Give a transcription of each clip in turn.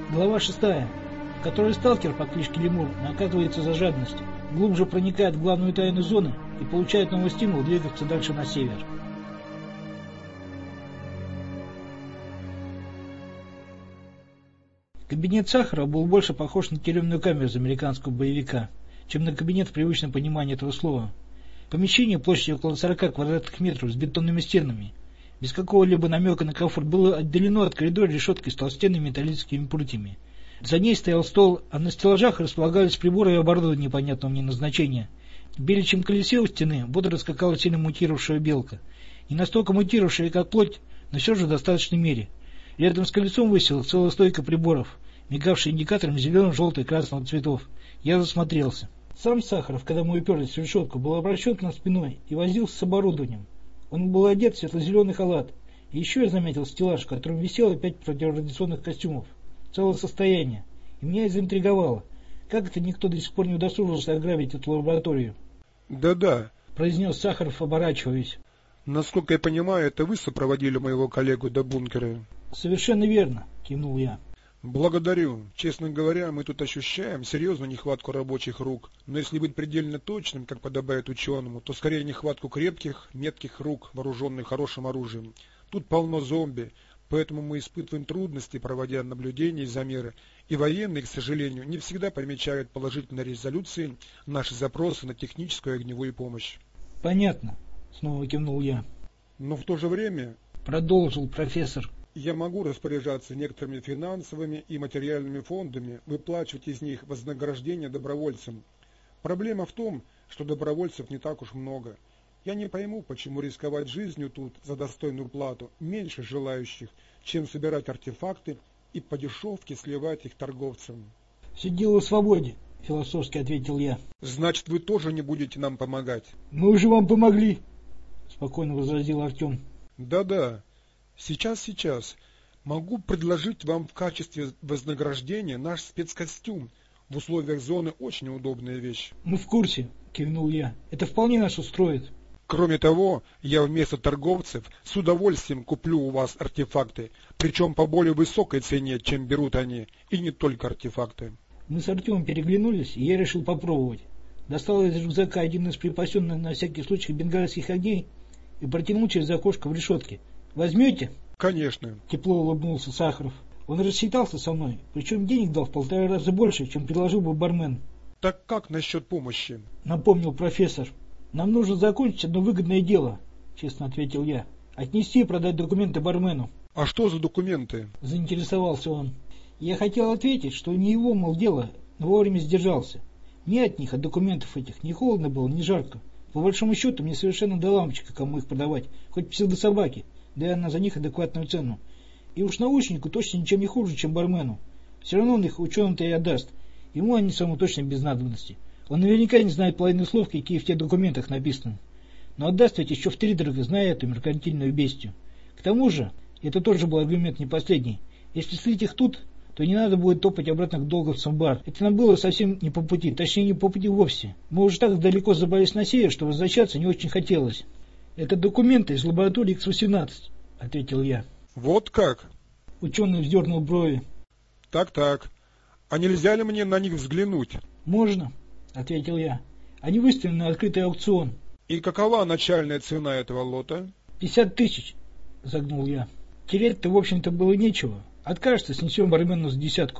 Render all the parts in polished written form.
Глава 6, в которой сталкер по кличке Лемур наказывается за жадность, глубже проникает в главную тайну зоны и получает новый стимул двигаться дальше на север. Кабинет Сахарова был больше похож на тюремную камеру из американского боевика, чем на кабинет в привычном понимании этого слова. Помещение площадью около 40 квадратных метров с бетонными стенами, без какого-либо намека на комфорт, было отделено от коридора решеткой с толстенными металлическими прутьями. За ней стоял стол, а на стеллажах располагались приборы и оборудование непонятного мне назначения. В беличьем колесе у стены бодро скакала сильно мутировавшая белка. Не настолько мутировавшая, как плоть, но все же в достаточной мере. Рядом с колесом висела целая стойка приборов, мигавшая индикатором зеленого, желтого и красного цветов. Я засмотрелся. Сам Сахаров, когда мы уперлись в решетку, был обращен к нам спиной и возился с оборудованием. Он был одет в светло-зеленый халат. И еще я заметил стеллаж, в котором висело 5 противорадиационных костюмов. Целое состояние. И меня это заинтриговало. Как это никто до сих пор не удосужился ограбить эту лабораторию? Да-да, произнес Сахаров, оборачиваясь. Насколько я понимаю, это вы сопроводили моего коллегу до бункера. Совершенно верно, кивнул я. Благодарю. Честно говоря, мы тут ощущаем серьезную нехватку рабочих рук. Но если быть предельно точным, как подобает ученому, то скорее нехватку крепких, метких рук, вооруженных хорошим оружием. Тут полно зомби, поэтому мы испытываем трудности, проводя наблюдения и замеры. И военные, к сожалению, не всегда помечают положительной резолюции наши запросы на техническую и огневую помощь. Понятно, снова кивнул я. Но в то же время, продолжил профессор, я могу распоряжаться некоторыми финансовыми и материальными фондами, выплачивать из них вознаграждение добровольцам. Проблема в том, что добровольцев не так уж много. Я не пойму, почему рисковать жизнью тут за достойную плату меньше желающих, чем собирать артефакты и по дешевке сливать их торговцам. Все дело в свободе, философски ответил я. Значит, вы тоже не будете нам помогать? Мы уже вам помогли, спокойно возразил Артем. Да-да. Сейчас. Могу предложить вам в качестве вознаграждения наш спецкостюм. В условиях зоны очень удобная вещь. Мы в курсе, кивнул я. Это вполне нас устроит. Кроме того, я вместо торговцев с удовольствием куплю у вас артефакты, причем по более высокой цене, чем берут они, и не только артефакты. Мы с Артемом переглянулись, и я решил попробовать. Достал из рюкзака один из припасенных на всякий случай бенгальских огней и протянул через окошко в решетке. Возьмете? Конечно. Тепло улыбнулся Сахаров. Он рассчитался со мной, причем денег дал в 1,5 раза больше, чем предложил бы бармен. Так как насчет помощи? Напомнил профессор. Нам нужно закончить одно выгодное дело, честно ответил я. Отнести и продать документы бармену. А что за документы? Заинтересовался он. Я хотел ответить, что не его, мол, дело, но вовремя сдержался. Мне от них, от документов этих, ни холодно было, ни жарко. По большому счету, мне совершенно до лампочки, кому их продавать, хоть псевдособаки. Да и она за них адекватную цену. И уж научнику точно ничем не хуже, чем бармену. Все равно он их ученым-то и отдаст. Ему они самому точно без надобности. Он наверняка не знает половины слов, какие в тех документах написаны. Но отдаст ведь еще втридорога, зная эту меркантильную бестию. К тому же, это тоже был аргумент не последний. Если слить их тут, то не надо будет топать обратно к долговцам в бар. Это нам было совсем не по пути, точнее не по пути вовсе. Мы уже так далеко забрались на север, что возвращаться не очень хотелось. Это документы из лаборатории X-18, ответил я. Вот как? Ученый вздернул брови. Так. А нельзя ли мне на них взглянуть? Можно, ответил я. Они выставлены на открытый аукцион. И какова начальная цена этого лота? 50 тысяч, загнул я. Терять-то, в общем-то, было нечего. Откажется, снесем бармену за 10.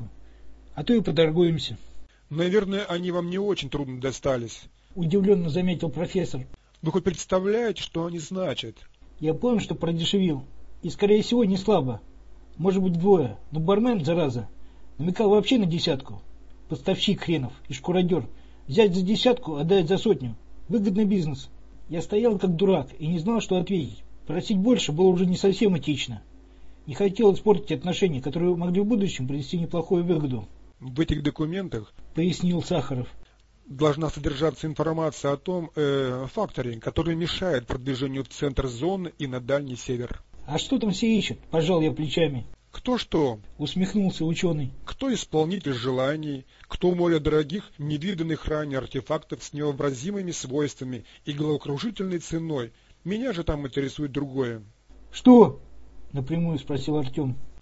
А то и поторгуемся. Наверное, они вам не очень трудно достались. Удивленно заметил профессор. Вы хоть представляете, что они значат? Я понял, что продешевил. И, скорее всего, не слабо. Может быть, вдвое. Но бармен, зараза, намекал вообще на 10. Поставщик хренов и шкуродер. Взять за 10, отдать за 100. Выгодный бизнес. Я стоял как дурак и не знал, что ответить. Просить больше было уже не совсем этично. Не хотел испортить отношения, которые могли в будущем принести неплохую выгоду. В этих документах, пояснил Сахаров, должна содержаться информация о том факторе, который мешает продвижению в центр зоны и на дальний север. А что там все ищут? Пожал я плечами. Кто что? Усмехнулся ученый. Кто исполнитель желаний, кто море дорогих, невиданных ранее артефактов с невообразимыми свойствами и головокружительной ценой. Меня же там интересует другое. Что? Напрямую спросил Артем.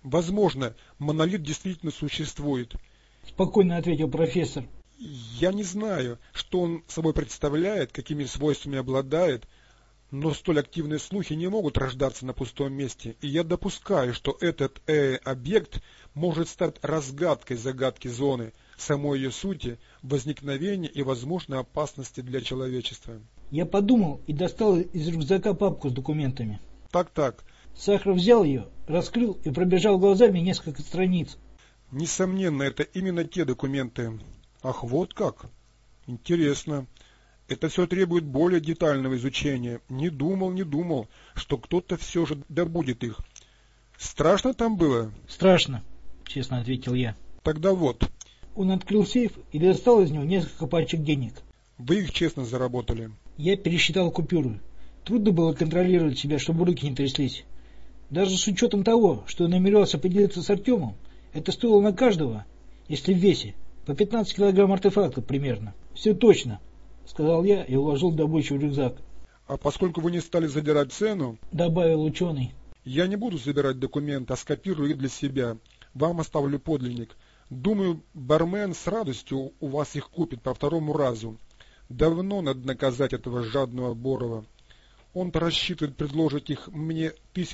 Возможно, монолит действительно существует. Спокойно ответил профессор. Я не знаю, что он собой представляет, какими свойствами обладает, но столь активные слухи не могут рождаться на пустом месте, и я допускаю, что этот объект может стать разгадкой загадки зоны, самой ее сути, возникновения и возможной опасности для человечества. Я подумал и достал из рюкзака папку с документами. Так. Сахаров взял ее, раскрыл и пробежал глазами несколько страниц. Несомненно, это именно те документы. Ах, вот как? Интересно. Это все требует более детального изучения. Не думал, что кто-то все же добудет их. Страшно там было? Страшно, честно ответил я. Тогда вот. Он открыл сейф и достал из него несколько пачек денег. Вы их честно заработали. Я пересчитал купюры. Трудно было контролировать себя, чтобы руки не тряслись. Даже с учетом того, что я намеревался поделиться с Артемом, это стоило на каждого, если в весе, по 15 килограмм артефактов примерно. Все точно, сказал я и уложил добычу в рюкзак. А поскольку вы не стали задирать цену, добавил ученый, я не буду забирать документы, а скопирую их для себя. Вам оставлю подлинник. Думаю, бармен с радостью у вас их купит по второму разу. Давно надо наказать этого жадного Борова. Он-то рассчитывает предложить их мне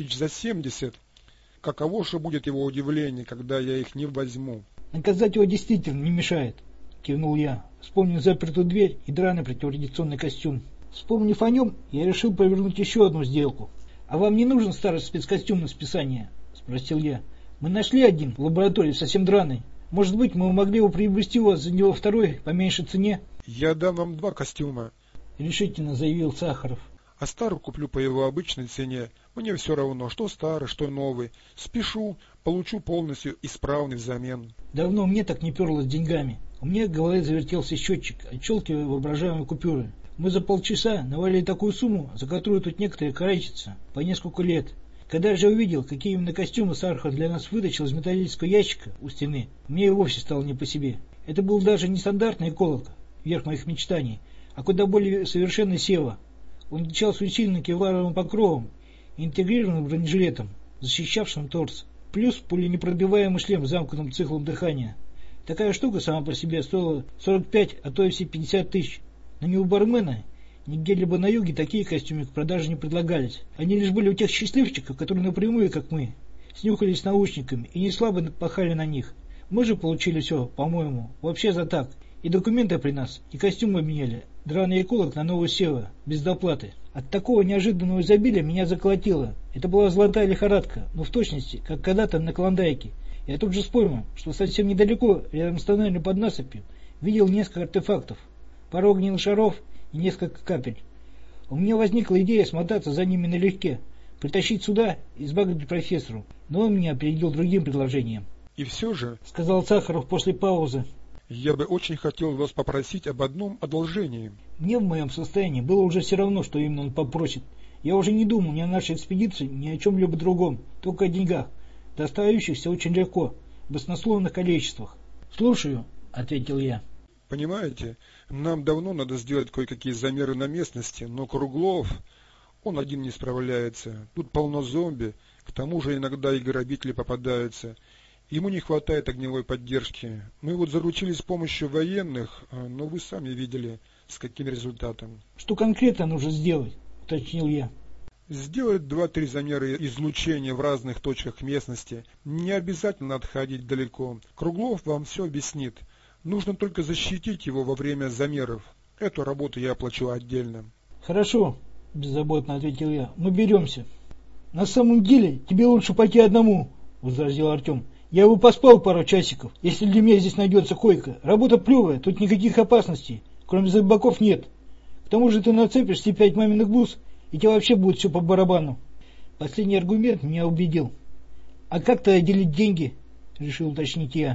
70. Каково же будет его удивление, когда я их не возьму? Наказать его действительно не мешает, кивнул я, вспомнив запертую дверь и драный противорадиационный костюм. Вспомнив о нем, я решил провернуть еще одну сделку. А вам не нужен старый спецкостюм на списание? Спросил я. Мы нашли один в лаборатории, совсем драный. Может быть, мы могли бы приобрести у вас за него второй по меньшей цене? Я дам вам 2 костюма, решительно заявил Сахаров. А старый куплю по его обычной цене. Мне все равно, что старый, что новый. Спешу, получу полностью исправный взамен. Давно мне так не перло с деньгами. У меня в голове завертелся счетчик, отщелкивая воображаемые купюры. Мы за полчаса навалили такую сумму, за которую тут некоторые корячатся по несколько лет. Когда же я увидел, какие именно костюмы Сахаров для нас вытащил из металлического ящика у стены, мне и вовсе стало не по себе. Это был даже не стандартный колок, верх моих мечтаний, а куда более совершенный Сева. Он отличался усиленным кевларовым покровом и интегрированным бронежилетом, защищавшим торс, плюс пуленепробиваемый шлем с замкнутым циклом дыхания. Такая штука сама по себе стоила 45, а то и все 50 тысяч. Но ни у бармена, ни где-либо на юге такие костюмы к продаже не предлагались. Они лишь были у тех счастливчиков, которые напрямую, как мы, снюхались с наушниками и не слабо пахали на них. Мы же получили все, по-моему, вообще за так. И документы при нас, и костюм обменяли. Драный эколог на новую Сева, без доплаты. От такого неожиданного изобилия меня заколотило. Это была золотая лихорадка, но в точности, как когда-то на Клондайке. Я тут же вспомнил, что совсем недалеко, рядом с тоннелем под насыпью, видел несколько артефактов, пару огненных шаров и несколько капель. У меня возникла идея смотаться за ними налегке, притащить сюда и сбагрить профессору, но он меня опередил другим предложением. И все же, сказал Сахаров после паузы, я бы очень хотел вас попросить об одном одолжении. Мне в моем состоянии было уже все равно, что именно он попросит. Я уже не думал ни о нашей экспедиции, ни о чем-либо другом, только о деньгах, достающихся очень легко, в баснословных количествах. «Слушаю», — ответил я. «Понимаете, нам давно надо сделать кое-какие замеры на местности, но Круглов, он один не справляется. Тут полно зомби, к тому же иногда и грабители попадаются». Ему не хватает огневой поддержки. Мы вот заручились помощью военных, но вы сами видели, с каким результатом. Что конкретно нужно сделать, уточнил я. Сделать 2-3 замера излучения в разных точках местности. Не обязательно отходить далеко. Круглов вам все объяснит. Нужно только защитить его во время замеров. Эту работу я оплачу отдельно. Хорошо, беззаботно ответил я. Мы беремся. На самом деле, тебе лучше пойти одному, возразил Артем. Я бы поспал пару часиков, если для меня здесь найдется койка. Работа плевая, тут никаких опасностей, кроме зомбаков нет. К тому же ты нацепишь себе 5 маминых бус, и тебе вообще будет все по барабану. Последний аргумент меня убедил. А как-то делить деньги, решил уточнить я.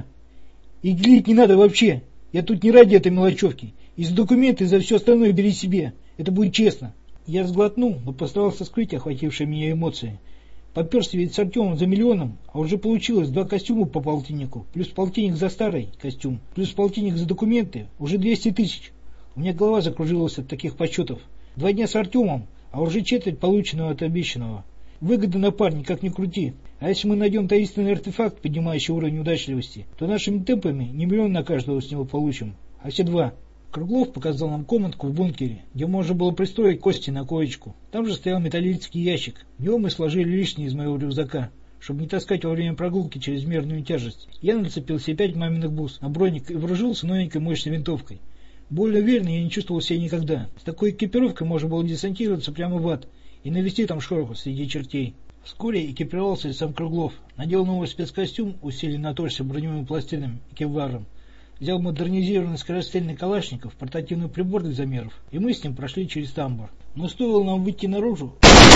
И делить не надо вообще. Я тут не ради этой мелочевки. И за документы, и за все остальное бери себе. Это будет честно. Я сглотнул, но постарался скрыть охватившие меня эмоции. Поперся ведь с Артемом за миллионом, а уже получилось 2 костюма по полтиннику, плюс полтинник за старый костюм, плюс полтинник за документы, уже 200 тысяч. У меня голова закружилась от таких подсчетов. 2 дня с Артемом, а уже четверть полученного от обещанного. Выгода на парня, как ни крути. А если мы найдем таинственный артефакт, поднимающий уровень удачливости, то нашими темпами не миллион на каждого с него получим, а все 2. Круглов показал нам комнатку в бункере, где можно было пристроить кости на коечку. Там же стоял металлический ящик. В него мы сложили лишнее из моего рюкзака, чтобы не таскать во время прогулки чрезмерную тяжесть. Я нацепил себе 5 маминых бус на броник и вооружился новенькой мощной винтовкой. Более уверенно я не чувствовал себя никогда. С такой экипировкой можно было десантироваться прямо в ад и навести там шороху среди чертей. Вскоре экипировался и сам Круглов. Надел новый спецкостюм, усиленный на торсе броневыми пластинами и кевларом. Взял модернизированный скорострельный калашников, портативный прибор для замеров, и мы с ним прошли через тамбур. Но стоило нам выйти наружу,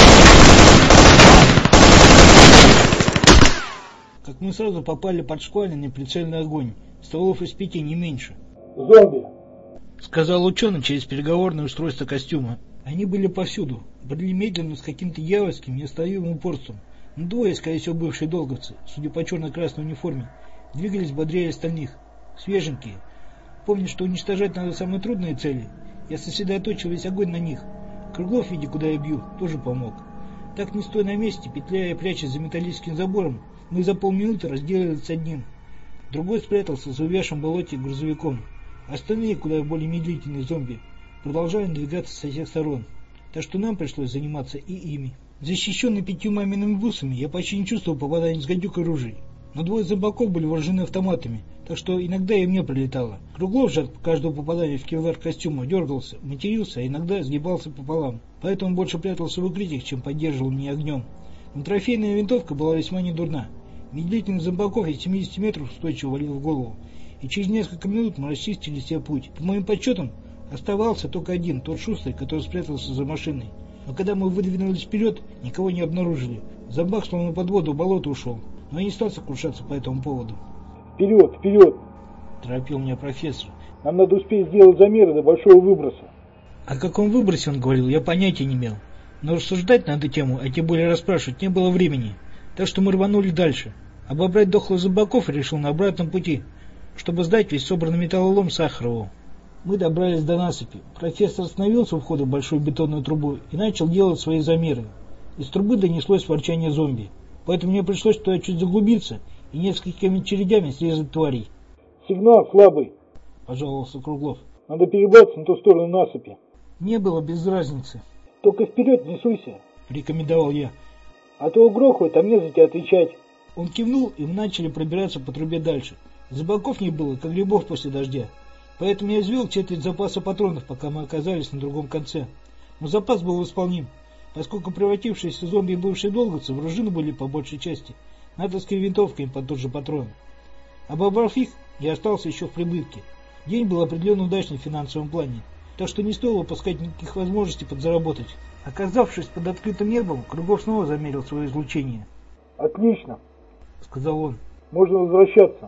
как мы сразу попали под шквальный прицельный огонь. Стволов из 5 не меньше. «Зомби!» — сказал ученый через переговорное устройство костюма. Они были повсюду, брели медленно с каким-то дьявольским неостановимым упорством. Но 2, скорее всего, бывшие долговцы, судя по черно-красной униформе, двигались бодрее остальных. Свеженькие. Помню, что уничтожать надо самые трудные цели. Я сосредоточил весь огонь на них. Круглов, видя, куда я бью, тоже помог. Так, не стоя на месте, петляя и прячась за металлическим забором, мы за полминуты разделались с одним. Другой спрятался за увязшим болоте грузовиком. Остальные, куда более медлительные зомби, продолжали двигаться со всех сторон. Так что нам пришлось заниматься и ими. Защищенный 5 мамиными бусами, я почти не чувствовал попадания с гадюк и ружей. Но 2 зомбаков были вооружены автоматами, так что иногда и мне прилетало. Круглов же от каждого попадания в кевлар костюма дергался, матерился, а иногда сгибался пополам. Поэтому больше прятался в укрытиях, чем поддерживал меня огнем. Но трофейная винтовка была весьма недурна. Медлительных зомбаков из 70 метров устойчиво валил в голову. И через несколько минут мы расчистили себе путь. По моим подсчетам, оставался только один, тот шустрый, который спрятался за машиной. Но когда мы выдвинулись вперед, никого не обнаружили. Зомбак словно под воду в болото ушел. Но я не стал сокрушаться по этому поводу. «Вперед, вперед!» — торопил меня профессор. «Нам надо успеть сделать замеры до большого выброса». О каком выбросе он говорил, я понятия не имел. Но рассуждать на эту тему, а тем более расспрашивать, не было времени. Так что мы рванули дальше. Обобрать дохлых зомбаков решил на обратном пути, чтобы сдать весь собранный металлолом Сахарову. Мы добрались до насыпи. Профессор остановился у входа в большую бетонную трубу и начал делать свои замеры. Из трубы донеслось ворчание зомби. Поэтому мне пришлось туда чуть заглубиться и несколькими чередями срезать тварей. «Сигнал слабый», — пожаловался Круглов. «Надо перебраться на ту сторону насыпи». Не было без разницы. «Только вперед не суйся», — рекомендовал я. «А то угрохают, а мне за тебя отвечать». Он кивнул, и мы начали пробираться по трубе дальше. Зомбаков не было, как грибов после дождя. Поэтому я извел четверть запаса патронов, пока мы оказались на другом конце. Но запас был исполним, поскольку превратившиеся зомби и бывшие долговцы вооружены были по большей части натовской винтовками под тот же патрон. Обобрав их, я остался еще в прибытке. День был определенно удачный в финансовом плане, так что не стоило упускать никаких возможностей подзаработать. Оказавшись под открытым небом, Кругов снова замерил свое излучение. «Отлично», — сказал он. «можно возвращаться».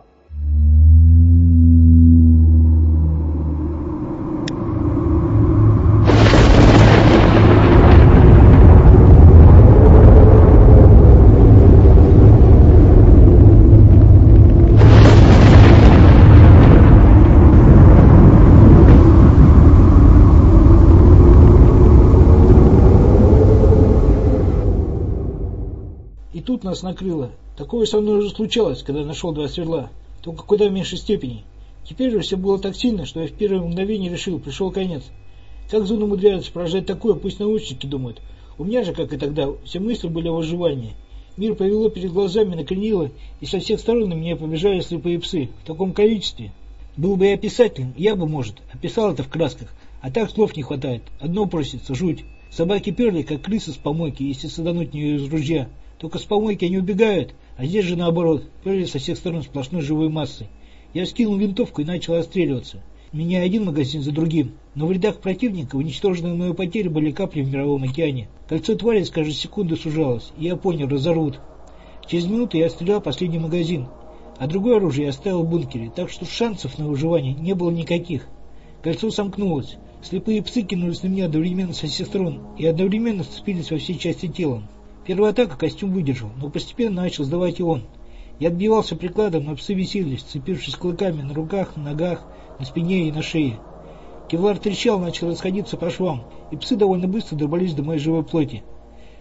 Тут нас накрыло. Такое со мной уже случалось, когда нашел 2 сверла, только куда в меньшей степени. Теперь же все было так сильно, что я в первое мгновение решил, пришел конец. Как зону умудряются поражать такое, пусть научники думают. У меня же, как и тогда, все мысли были о выживании. Мир повело перед глазами, накренило, и со всех сторон на меня побежали слепые псы. В таком количестве. Был бы я писателем, я бы, может, описал это в красках. А так слов не хватает. Одно просится, жуть. Собаки перли, как крысы с помойки, если садануть в нее из ружья. Только с помойки они убегают, а здесь же наоборот, перли со всех сторон сплошной живой массой. Я скинул винтовку и начал отстреливаться. Меня один магазин за другим, но в рядах противника уничтоженные мною потери были капли в мировом океане. Кольцо твари с каждой секунды сужалось, и я понял, разорвут. Через минуту я отстрелял последний магазин, а другое оружие я оставил в бункере, так что шансов на выживание не было никаких. Кольцо сомкнулось, слепые псы кинулись на меня одновременно со всех сторон и одновременно сцепились во всей части телом. Первая атака костюм выдержал, но постепенно начал сдавать и он. Я отбивался прикладом, но псы висели, сцепившись клыками на руках, на ногах, на спине и на шее. Кевлар трещал, начал расходиться по швам, и псы довольно быстро добрались до моей живой плоти.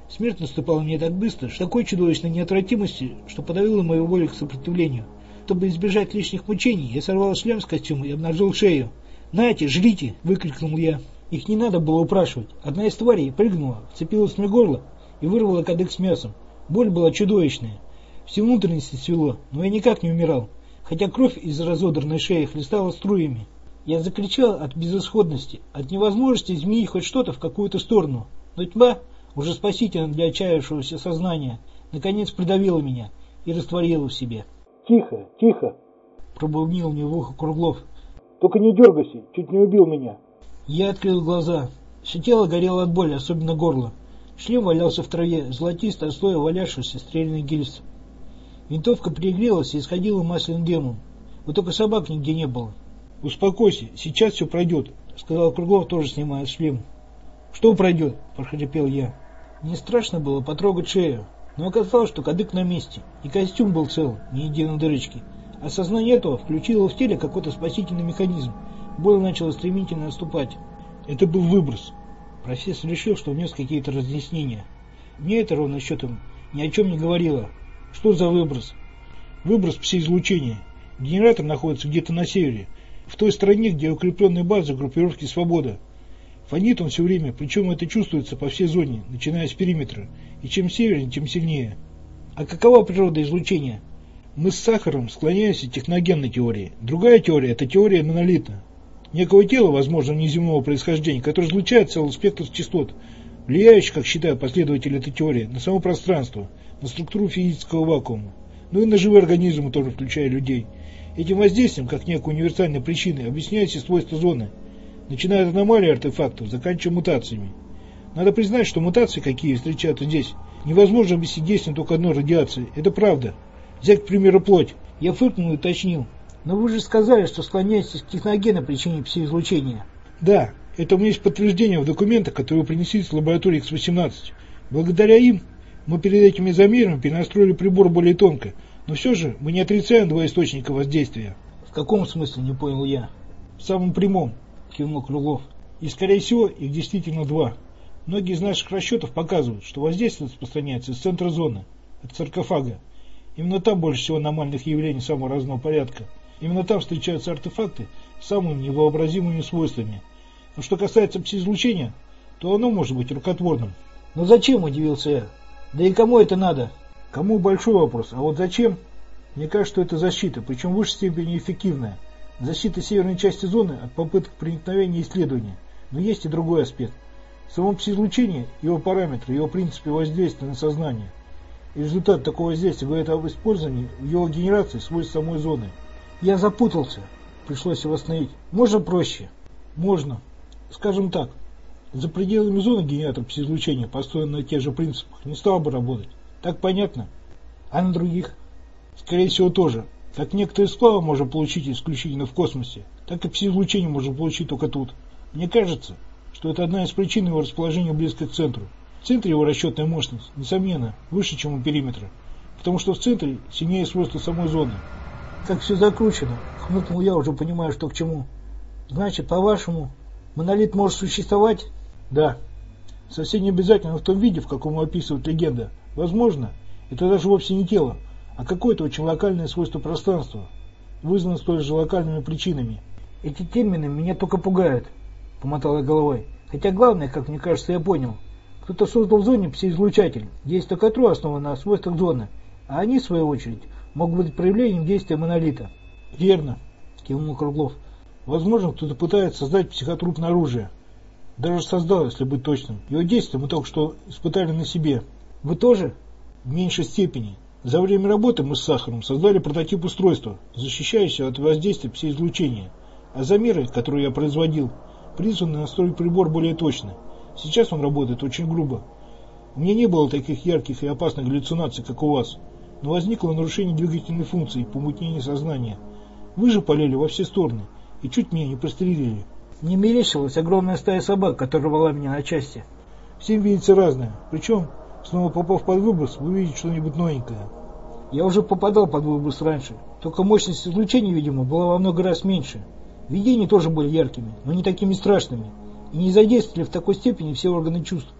Смерть наступала мне так быстро, с такой чудовищной неотвратимостью, что подавила мою волю к сопротивлению. Чтобы избежать лишних мучений, я сорвал шлем с костюма и обнажил шею. «Нате, жрите!» – выкрикнул я. Их не надо было упрашивать. Одна из тварей прыгнула, вцепилась мне в горло и вырвала кадык с мясом. Боль была чудовищная. Все внутренности свело, но я никак не умирал, хотя кровь из разодранной шеи хлестала струями. Я закричал от безысходности, от невозможности изменить хоть что-то в какую-то сторону. Но тьма, уже спасительна для отчаявшегося сознания, наконец придавила меня и растворила в себе. «Тихо, тихо!» – пробубнил мне в ухо Круглов. «Только не дергайся, чуть не убил меня!» Я открыл глаза. Все тело горело от боли, особенно горло. Шлем валялся в траве, золотистое слой валявшихся стрельных гильз. Винтовка пригрелась и исходила масляным дымом. Вот только собак нигде не было. «Успокойся, сейчас все пройдет», — сказал Круглов, тоже снимая шлем. «Что пройдет?» — прохрипел я. Мне страшно было потрогать шею, но оказалось, что кадык на месте, и костюм был цел, ни единой дырочки. Осознание этого включило в теле какой-то спасительный механизм. Боль начала стремительно отступать. Это был выброс. Профессор решил, что внес какие-то разъяснения. Мне это ровно счетом ни о чем не говорило. Что за выброс? Выброс пси-излучения. Генератор находится где-то на севере, в той стране, где укрепленная база группировки «Свобода». Фонит он все время, причем это чувствуется по всей зоне, начиная с периметра. И чем севернее, тем сильнее. А какова природа излучения? Мы с Сахаром склоняемся к техногенной теории. Другая теория – это теория монолита. Некого тела, возможно, неземного происхождения, которое излучает целый спектр частот, влияющих, как считают последователи этой теории, на само пространство, на структуру физического вакуума, ну и на живые организмы, тоже включая людей. Этим воздействием, как некой универсальной причиной, объясняются свойства зоны, начиная от аномалий артефактов, заканчивая мутациями. Надо признать, что мутации, какие встречаются здесь, невозможно объяснить действием только одной радиации. Это правда. Взять, к примеру, плоть. Я фыркнул и уточнил. Но вы же сказали, что склоняетесь к техногенной причине пси-излучения. Да, это у меня есть подтверждение в документах, которые вы принесли из лаборатории X-18. Благодаря им мы перед этими замерами перенастроили прибор более тонко, но все же мы не отрицаем два источника воздействия. В каком смысле, не понял я? В самом прямом, кивнул Круглов. И скорее всего их действительно два. Многие из наших расчетов показывают, что воздействие распространяется из центра зоны, от саркофага. Именно там больше всего аномальных явлений самого разного порядка. Именно там встречаются артефакты с самыми невообразимыми свойствами. Но что касается пси-излучения, то оно может быть рукотворным. Но зачем, удивился я? Да и кому это надо? Кому большой вопрос, а вот зачем? Мне кажется, что это защита, причем в высшей степени эффективная. Защита северной части зоны от попыток проникновения и исследования. Но есть и другой аспект. Само пси-излучение, его параметры, его принципы воздействия на сознание. И результат такого воздействия говорит об использовании в его генерации свойств самой зоны. Я запутался. Пришлось его остановить. Можно проще? Можно. Скажем так, за пределами зоны генератор пси-излучения, построен на тех же принципах, не стал бы работать. Так понятно? А на других? Скорее всего тоже. Как некоторые сплавы можно получить исключительно в космосе, так и пси-излучение можно получить только тут. Мне кажется, что это одна из причин его расположения близко к центру. В центре его расчетная мощность, несомненно, выше, чем у периметра, потому что в центре сильнее свойства самой зоны. Как все закручено, хмыкнул я, уже понимая, что к чему. Значит, по-вашему, монолит может существовать? Да. Совсем не обязательно в том виде, в каком описывает легенда. Возможно, это даже вовсе не тело, а какое-то очень локальное свойство пространства, вызванное столь же локальными причинами. Эти термины меня только пугают, помотал я головой. Хотя главное, как мне кажется, я понял. Кто-то создал в зоне пси-излучатель, действие которого основано на свойствах зоны, а они, в свою очередь, могут быть проявлением действия монолита. Верно, кивнул Круглов. Возможно, кто-то пытается создать психотропное оружие. Даже создал, если быть точным. Его действия мы только что испытали на себе. Вы тоже? В меньшей степени. За время работы мы с Сахаром создали прототип устройства, защищающего от воздействия пси-излучения. А замеры, которые я производил, призваны настроить прибор более точно. Сейчас он работает очень грубо. У меня не было таких ярких и опасных галлюцинаций, как у вас. Но возникло нарушение двигательной функции и помутнение сознания. Вы же полили во все стороны и чуть меня не прострелили. Не мерещилась огромная стая собак, которая рвала меня на части. Всем видится разное. Причем, снова попав под выброс, вы видите что-нибудь новенькое. Я уже попадал под выброс раньше. Только мощность излучения, видимо, была во много раз меньше. Видения тоже были яркими, но не такими страшными. И не задействовали в такой степени все органы чувств.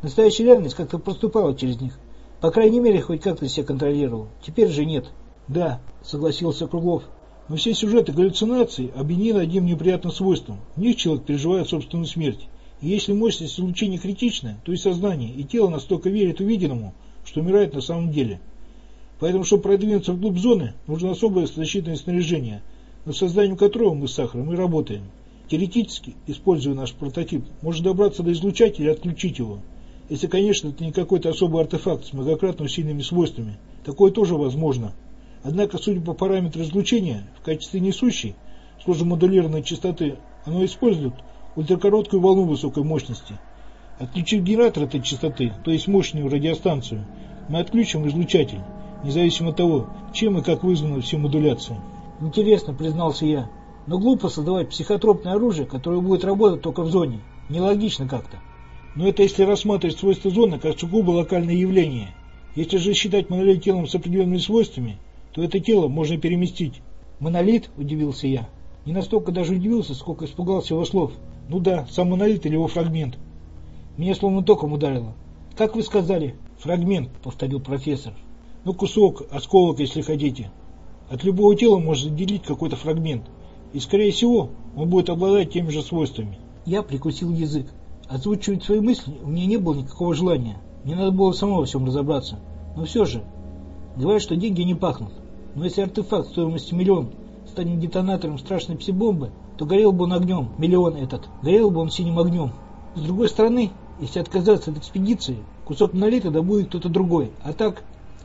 Настоящая реальность как-то проступала через них. По крайней мере, хоть как-то себя контролировал. Теперь же нет. Да, согласился Круглов. Но все сюжеты галлюцинаций объединены одним неприятным свойством. В них человек переживает собственную смерть. И если мощность излучения критична, то и сознание, и тело настолько верит увиденному, что умирает на самом деле. Поэтому, чтобы продвинуться вглубь зоны, нужно особое защитное снаряжение, над созданием которого мы с Сахаром и работаем. Теоретически, используя наш прототип, можно добраться до излучателя и отключить его. Если, конечно, это не какой-то особый артефакт с многократно усиленными свойствами. Такое тоже возможно. Однако, судя по параметру излучения, в качестве несущей, сложно-модулированной частоты, оно использует ультракороткую волну высокой мощности. Отключив генератор этой частоты, то есть мощную радиостанцию, мы отключим излучатель, независимо от того, чем и как вызвана все модуляция. Интересно, признался я, но глупо создавать психотропное оружие, которое будет работать только в зоне. Нелогично как-то. Но это если рассматривать свойства зоны как сугубо локальное явление. Если же считать монолит телом с определенными свойствами, то это тело можно переместить. Монолит? Удивился я. Не настолько даже удивился, сколько испугался его слов. Ну да, сам монолит или его фрагмент. Меня словно током ударило. Как вы сказали? Фрагмент, повторил профессор. Ну кусок, осколок, если хотите. От любого тела можно отделить какой-то фрагмент. И скорее всего, он будет обладать теми же свойствами. Я прикусил язык. Озвучивать свои мысли у меня не было никакого желания. Мне надо было самому во всем разобраться. Но все же, говорят, что деньги не пахнут. Но если артефакт стоимостью 1 000 000 станет детонатором страшной пси-бомбы, то горел бы он огнем, 1 000 000 этот, горел бы он синим огнем. С другой стороны, если отказаться от экспедиции, кусок монолита добудет кто-то другой. А так,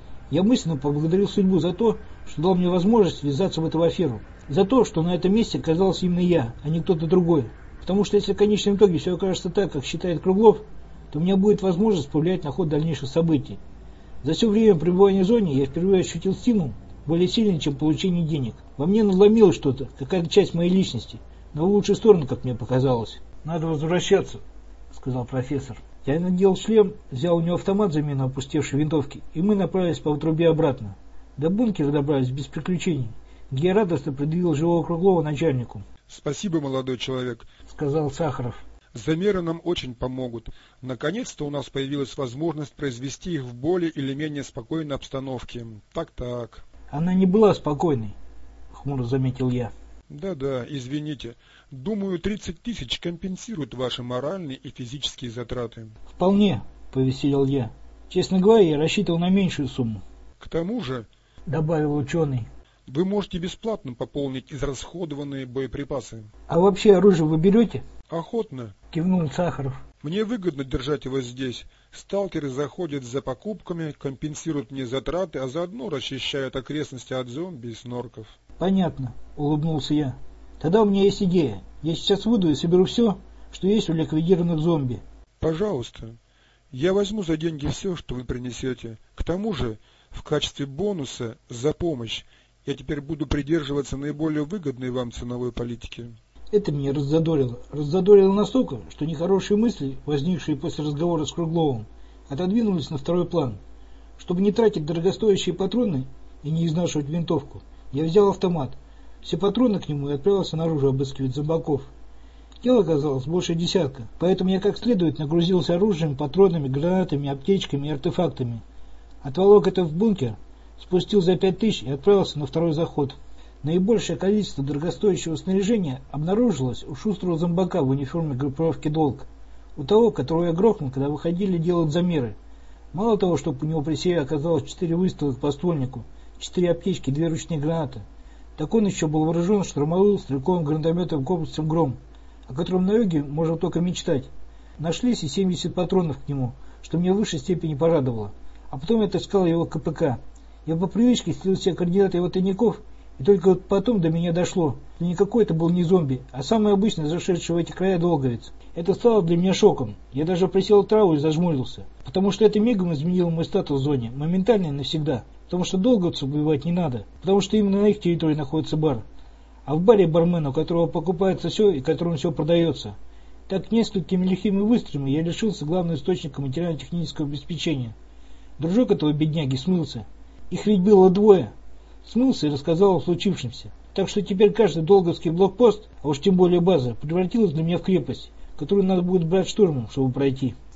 я мысленно поблагодарил судьбу за то, что дал мне возможность ввязаться в эту аферу. За то, что на этом месте оказался именно я, а не кто-то другой. Потому что если в конечном итоге все окажется так, как считает Круглов, то у меня будет возможность повлиять на ход дальнейших событий. За все время пребывания в зоне я впервые ощутил стимул, более сильный, чем получение денег. Во мне надломилось что-то, какая-то часть моей личности, но в лучшую сторону, как мне показалось. «Надо возвращаться», — сказал профессор. Я надел шлем, взял у него автомат замену опустевшей винтовки, и мы направились по трубе обратно. До бункера добрались без приключений. Я радостно предъявил живого Круглова начальнику. «Спасибо, молодой человек», — сказал Сахаров. «Замеры нам очень помогут. Наконец-то у нас появилась возможность произвести их в более или менее спокойной обстановке. Так-так». «Она не была спокойной», — хмуро заметил я. «Да-да, извините. Думаю, 30 000 компенсируют ваши моральные и физические затраты». «Вполне», — повеселил я. «Честно говоря, я рассчитывал на меньшую сумму». «К тому же», — добавил ученый, — «вы можете бесплатно пополнить израсходованные боеприпасы». «А вообще оружие вы берете?» «Охотно», — кивнул Сахаров. «Мне выгодно держать его здесь. Сталкеры заходят за покупками, компенсируют мне затраты, а заодно расчищают окрестности от зомби и снорков». «Понятно», — улыбнулся я. «Тогда у меня есть идея. Я сейчас выйду и соберу все, что есть у ликвидированных зомби». «Пожалуйста. Я возьму за деньги все, что вы принесете. К тому же, в качестве бонуса за помощь я теперь буду придерживаться наиболее выгодной вам ценовой политики». Это меня раззадорило. Раззадорило настолько, что нехорошие мысли, возникшие после разговора с Кругловым, отодвинулись на второй план. Чтобы не тратить дорогостоящие патроны и не изнашивать винтовку, я взял автомат, все патроны к нему и отправился наружу обыскивать зомбаков. Тело оказалось больше десятка, поэтому я как следует нагрузился оружием, патронами, гранатами, аптечками и артефактами. Отволок это в бункер, спустил за 5000 и отправился на второй заход. Наибольшее количество дорогостоящего снаряжения обнаружилось у шустрого зомбака в униформе группировки «Долг», у того, которого я грохнул, когда выходили делать замеры. Мало того, что у него при себе оказалось 4 выстрела по ствольнику, 4 аптечки, 2 ручные гранаты, так он еще был вооружен штурмовым стрелковым гранатометом комплексом «Гром», о котором на юге можно только мечтать. Нашлись и 70 патронов к нему, что меня в высшей степени порадовало. А потом я отыскал его КПК. Я по привычке слил себе координаты его тайников, и только вот потом до меня дошло, что никакой это был не зомби, а самый обычный зашедший в эти края долговец. Это стало для меня шоком. Я даже присел в траву и зажмурился, потому что это мигом изменило мой статус в зоне, моментально и навсегда. Потому что долговцев убивать не надо, потому что именно на их территории находится бар. А в баре бармен, у которого покупается все и которому все продается. Так несколькими лихими выстрелами я лишился главного источника материально-технического обеспечения. Дружок этого бедняги смылся. Их ведь было 2. Смылся и рассказал о случившемся. Так что теперь каждый долговский блокпост, а уж тем более база, превратилась для меня в крепость, которую надо будет брать штурмом, чтобы пройти.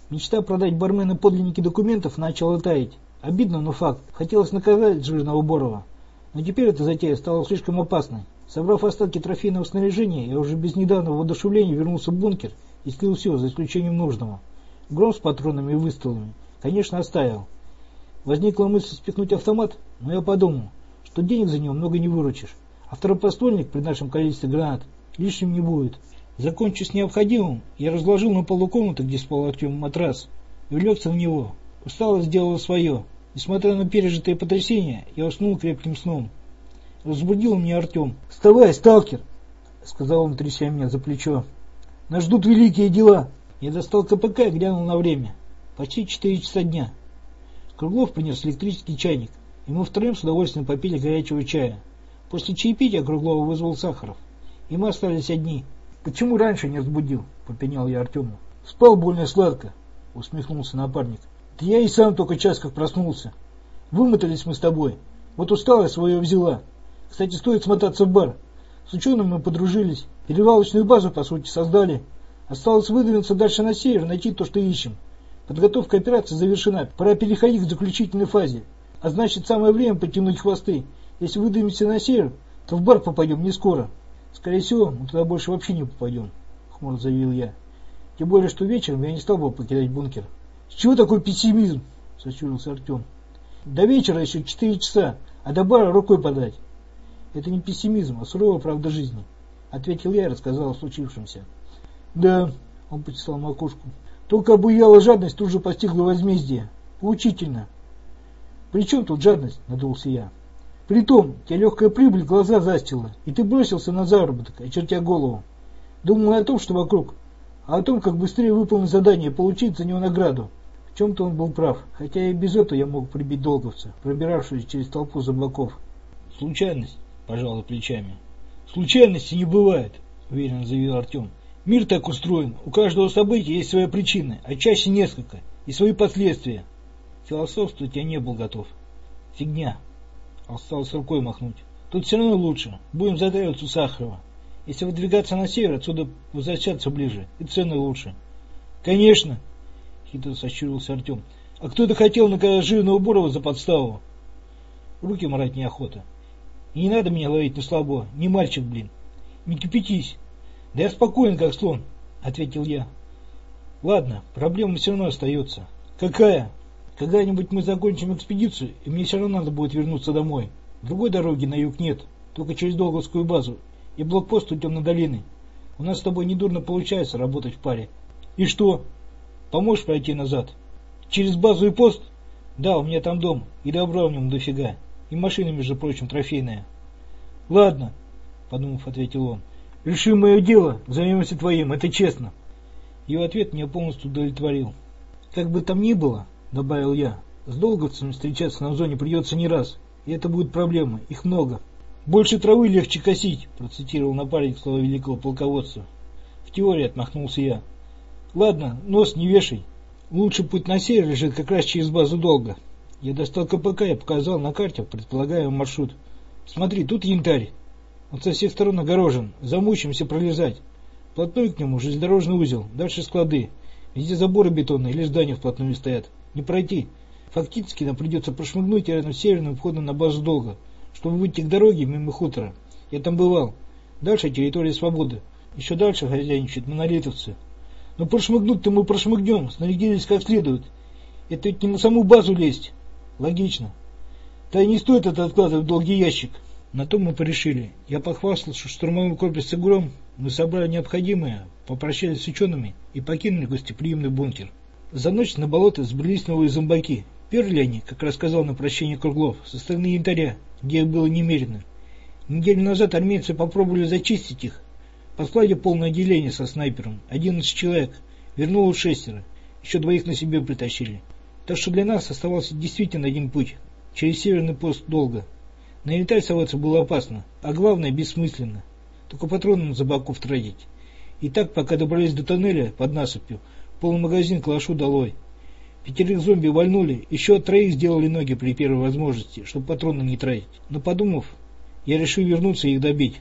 Мечта продать бармену подлинники документов начала таять. Обидно, но факт. Хотелось наказать жирного Борова. Но теперь эта затея стала слишком опасной. Собрав остатки трофейного снаряжения, я уже без недавнего воодушевления вернулся в бункер и слил все, за исключением нужного. Гром с патронами и выстрелами, конечно, оставил. Возникла мысль спихнуть автомат, но я подумал, что денег за него много не выручишь, а второпоствольник при нашем количестве гранат лишним не будет. Закончив с необходимым, я разложил на полу комнаты, где спал Артем, матрас, и улегся в него. Усталость сделала свое. Несмотря на пережитые потрясения, я уснул крепким сном. Разбудил меня Артем. «Вставай, сталкер!» — сказал он, тряся меня за плечо. «Нас ждут великие дела!» Я достал КПК и глянул на время. Почти 4 часа дня. Круглов принес электрический чайник, и мы втроем с удовольствием попили горячего чая. После чаепития Круглова вызвал Сахаров, и мы остались одни. «Почему раньше не разбудил?» — попенял я Артему. «Спал больно сладко», — усмехнулся напарник. «Да я и сам только час как проснулся. Вымотались мы с тобой. Вот усталость свое взяла. Кстати, стоит смотаться в бар. С учеными мы подружились. Перевалочную базу, по сути, создали. Осталось выдвинуться дальше на север, найти то, что ищем. Подготовка операции завершена. Пора переходить к заключительной фазе. А значит, самое время потянуть хвосты. Если выдвинемся на север, то в бар попадем не скоро. Скорее всего, мы туда больше вообще не попадем», — хмуро заявил я. «Тем более, что вечером я не стал бы покидать бункер». «С чего такой пессимизм?» — сочурился Артем. «До вечера еще 4 часа, а до бара рукой подать». «Это не пессимизм, а суровая правда жизни», — ответил я и рассказал о случившемся. «Да», — он почесал макушку, — «только обуяла жадность, тут же постигла возмездие. Поучительно». «При чем тут жадность?» — надулся я. «Притом, тебя легкая прибыль глаза застила, и ты бросился на заработок, очертя голову. Думал не о том, что вокруг, а о том, как быстрее выполнить задание и получить за него награду». В чем-то он был прав, хотя и без этого я мог прибить долговца, пробиравшегося через толпу зомбаков. «Случайность», — пожал плечами. «Случайности не бывает», — уверенно заявил Артем. «Мир так устроен, у каждого события есть своя причина, а чаще несколько, и свои последствия». Философствовать я не был готов. «Фигня», — осталось рукой махнуть. «Тут все равно лучше, будем затаиваться у Сахарова. Если выдвигаться на север, отсюда возвращаться ближе, и цены лучше». «Конечно», — хитро сощурился Артем. «А кто-то хотел наказать жирного Борова за подставу». Руки марать неохота. «И не надо меня ловить на слабо, не мальчик, блин. Не кипятись». «Да я спокоен, как слон», — ответил я. «Ладно, проблема все равно остается». «Какая?» «Когда-нибудь мы закончим экспедицию, и мне все равно надо будет вернуться домой. Другой дороги на юг нет, только через Долговскую базу и блокпост у Темной долины. У нас с тобой недурно получается работать в паре». «И что? Поможешь пройти назад?» «Через базу и пост?» «Да, у меня там дом, и добра в нем дофига. И машина, между прочим, трофейная». «Ладно», — подумав, ответил он. «Реши мое дело, займемся твоим, это честно». Его ответ меня полностью удовлетворил. «Как бы там ни было», — добавил я, — «с долговцами встречаться на зоне придется не раз, и это будет проблема, их много». «Больше травы легче косить», — процитировал напарник слова великого полководца. «В теории», — отмахнулся я. «Ладно, нос не вешай. Лучший путь на север лежит как раз через базу Долга». Я достал КПК и показал на карте предполагаемый маршрут. «Смотри, тут янтарь. Он со всех сторон огорожен, замучимся пролезать. Вплотную к нему железнодорожный узел, дальше склады. Везде заборы бетонные или здания вплотную стоят. Не пройти. Фактически нам придется прошмыгнуть рядом с северным входом на базу Долга, чтобы выйти к дороге мимо хутора. Я там бывал. Дальше территория свободы. Еще дальше хозяйничают монолитовцы. Но прошмыгнуть-то мы прошмыгнем, снарядились как следует. Это ведь не на саму базу лезть. Логично. Да и не стоит это откладывать в долгий ящик». На то мы порешили. Я похвастался, что штурмовой комплекс «Гром» мы собрали необходимое, попрощались с учеными и покинули гостеприимный бункер. За ночь на болото сбрелись новые зомбаки. Перли они, как рассказал на прощение Круглов, со стороны янтаря, где их было немерено. Неделю назад армейцы попробовали зачистить их. Послали полное отделение со снайпером, 11 человек, вернулось 6, еще 2 на себе притащили. Так что для нас оставался действительно один путь, через северный пост Долга. На янтарь соваться было опасно, а главное бессмысленно. Только патроны на зомбаков тратить. И так, пока добрались до тоннеля под насыпью, полный магазин калашу долой. 5 зомби вальнули, еще 3 сделали ноги при первой возможности, чтобы патроны не тратить. Но подумав, я решил вернуться и их добить.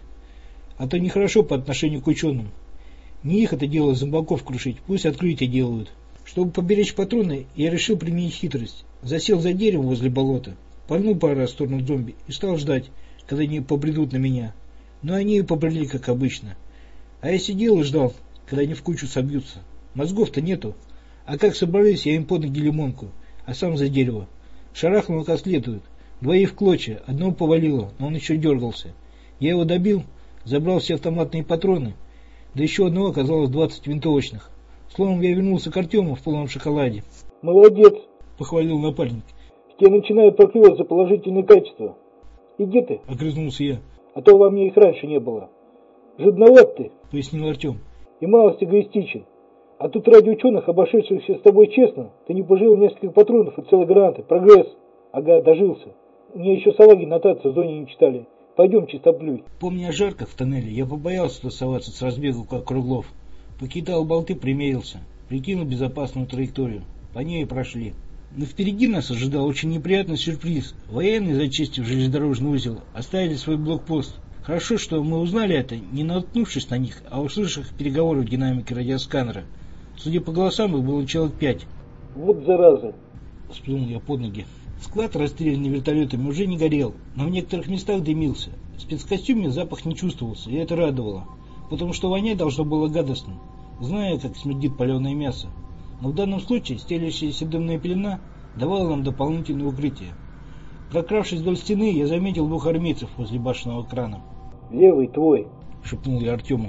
А то нехорошо по отношению к ученым. Не их это дело зомбаков крушить, пусть открытие делают. Чтобы поберечь патроны, я решил применить хитрость. Засел за деревом возле болота, пальнул пару раз в сторону зомби и стал ждать, когда они побредут на меня. Но они и побрели, как обычно. А я сидел и ждал, когда они в кучу собьются. Мозгов-то нету. А как собрались, я им под ноги лимонку, а сам за дерево. Шарахнул как следует. Двоих в клочья, одного повалило, но он еще дергался. Я его добил, забрал все автоматные патроны, да еще одного оказалось 20 винтовочных. Словом, я вернулся к Артему в полном шоколаде. «Молодец!» — похвалил напарник. «В тебе начинают проклевываться положительные качества. Иди ты!» — огрызнулся я. «А то во мне их раньше не было. Жадноват ты!» — пояснил Артем. «И малость эгоистичен. А тут ради ученых, обошедшихся с тобой честно, ты не пожил нескольких патронов и целой гранаты. Прогресс! Ага, дожился. Мне еще салаги нотацию в зоне не читали. Пойдем, чистоплюй». Помня о жарках в тоннеле, я побоялся тусоваться с разбегу, как Круглов. Покидал болты, примерился, прикинул безопасную траекторию. По ней и прошли. Но впереди нас ожидал очень неприятный сюрприз. Военные, зачистив железнодорожный узел, оставили свой блокпост. Хорошо, что мы узнали это, не наткнувшись на них, а услышав переговоры в динамике радиосканера. Судя по голосам, их было человек 5. «Вот зараза!» — сплюнул я под ноги. Склад, расстрелянный вертолетами, уже не горел, но в некоторых местах дымился. В спецкостюме запах не чувствовался, и это радовало, потому что вонять должно было гадостно, зная, как смердит паленое мясо. Но в данном случае стелящаяся дымная пелена давала нам дополнительное укрытие. Прокравшись вдоль стены, я заметил 2 армейцев возле башенного крана. «Левый твой!» — шепнул я Артему.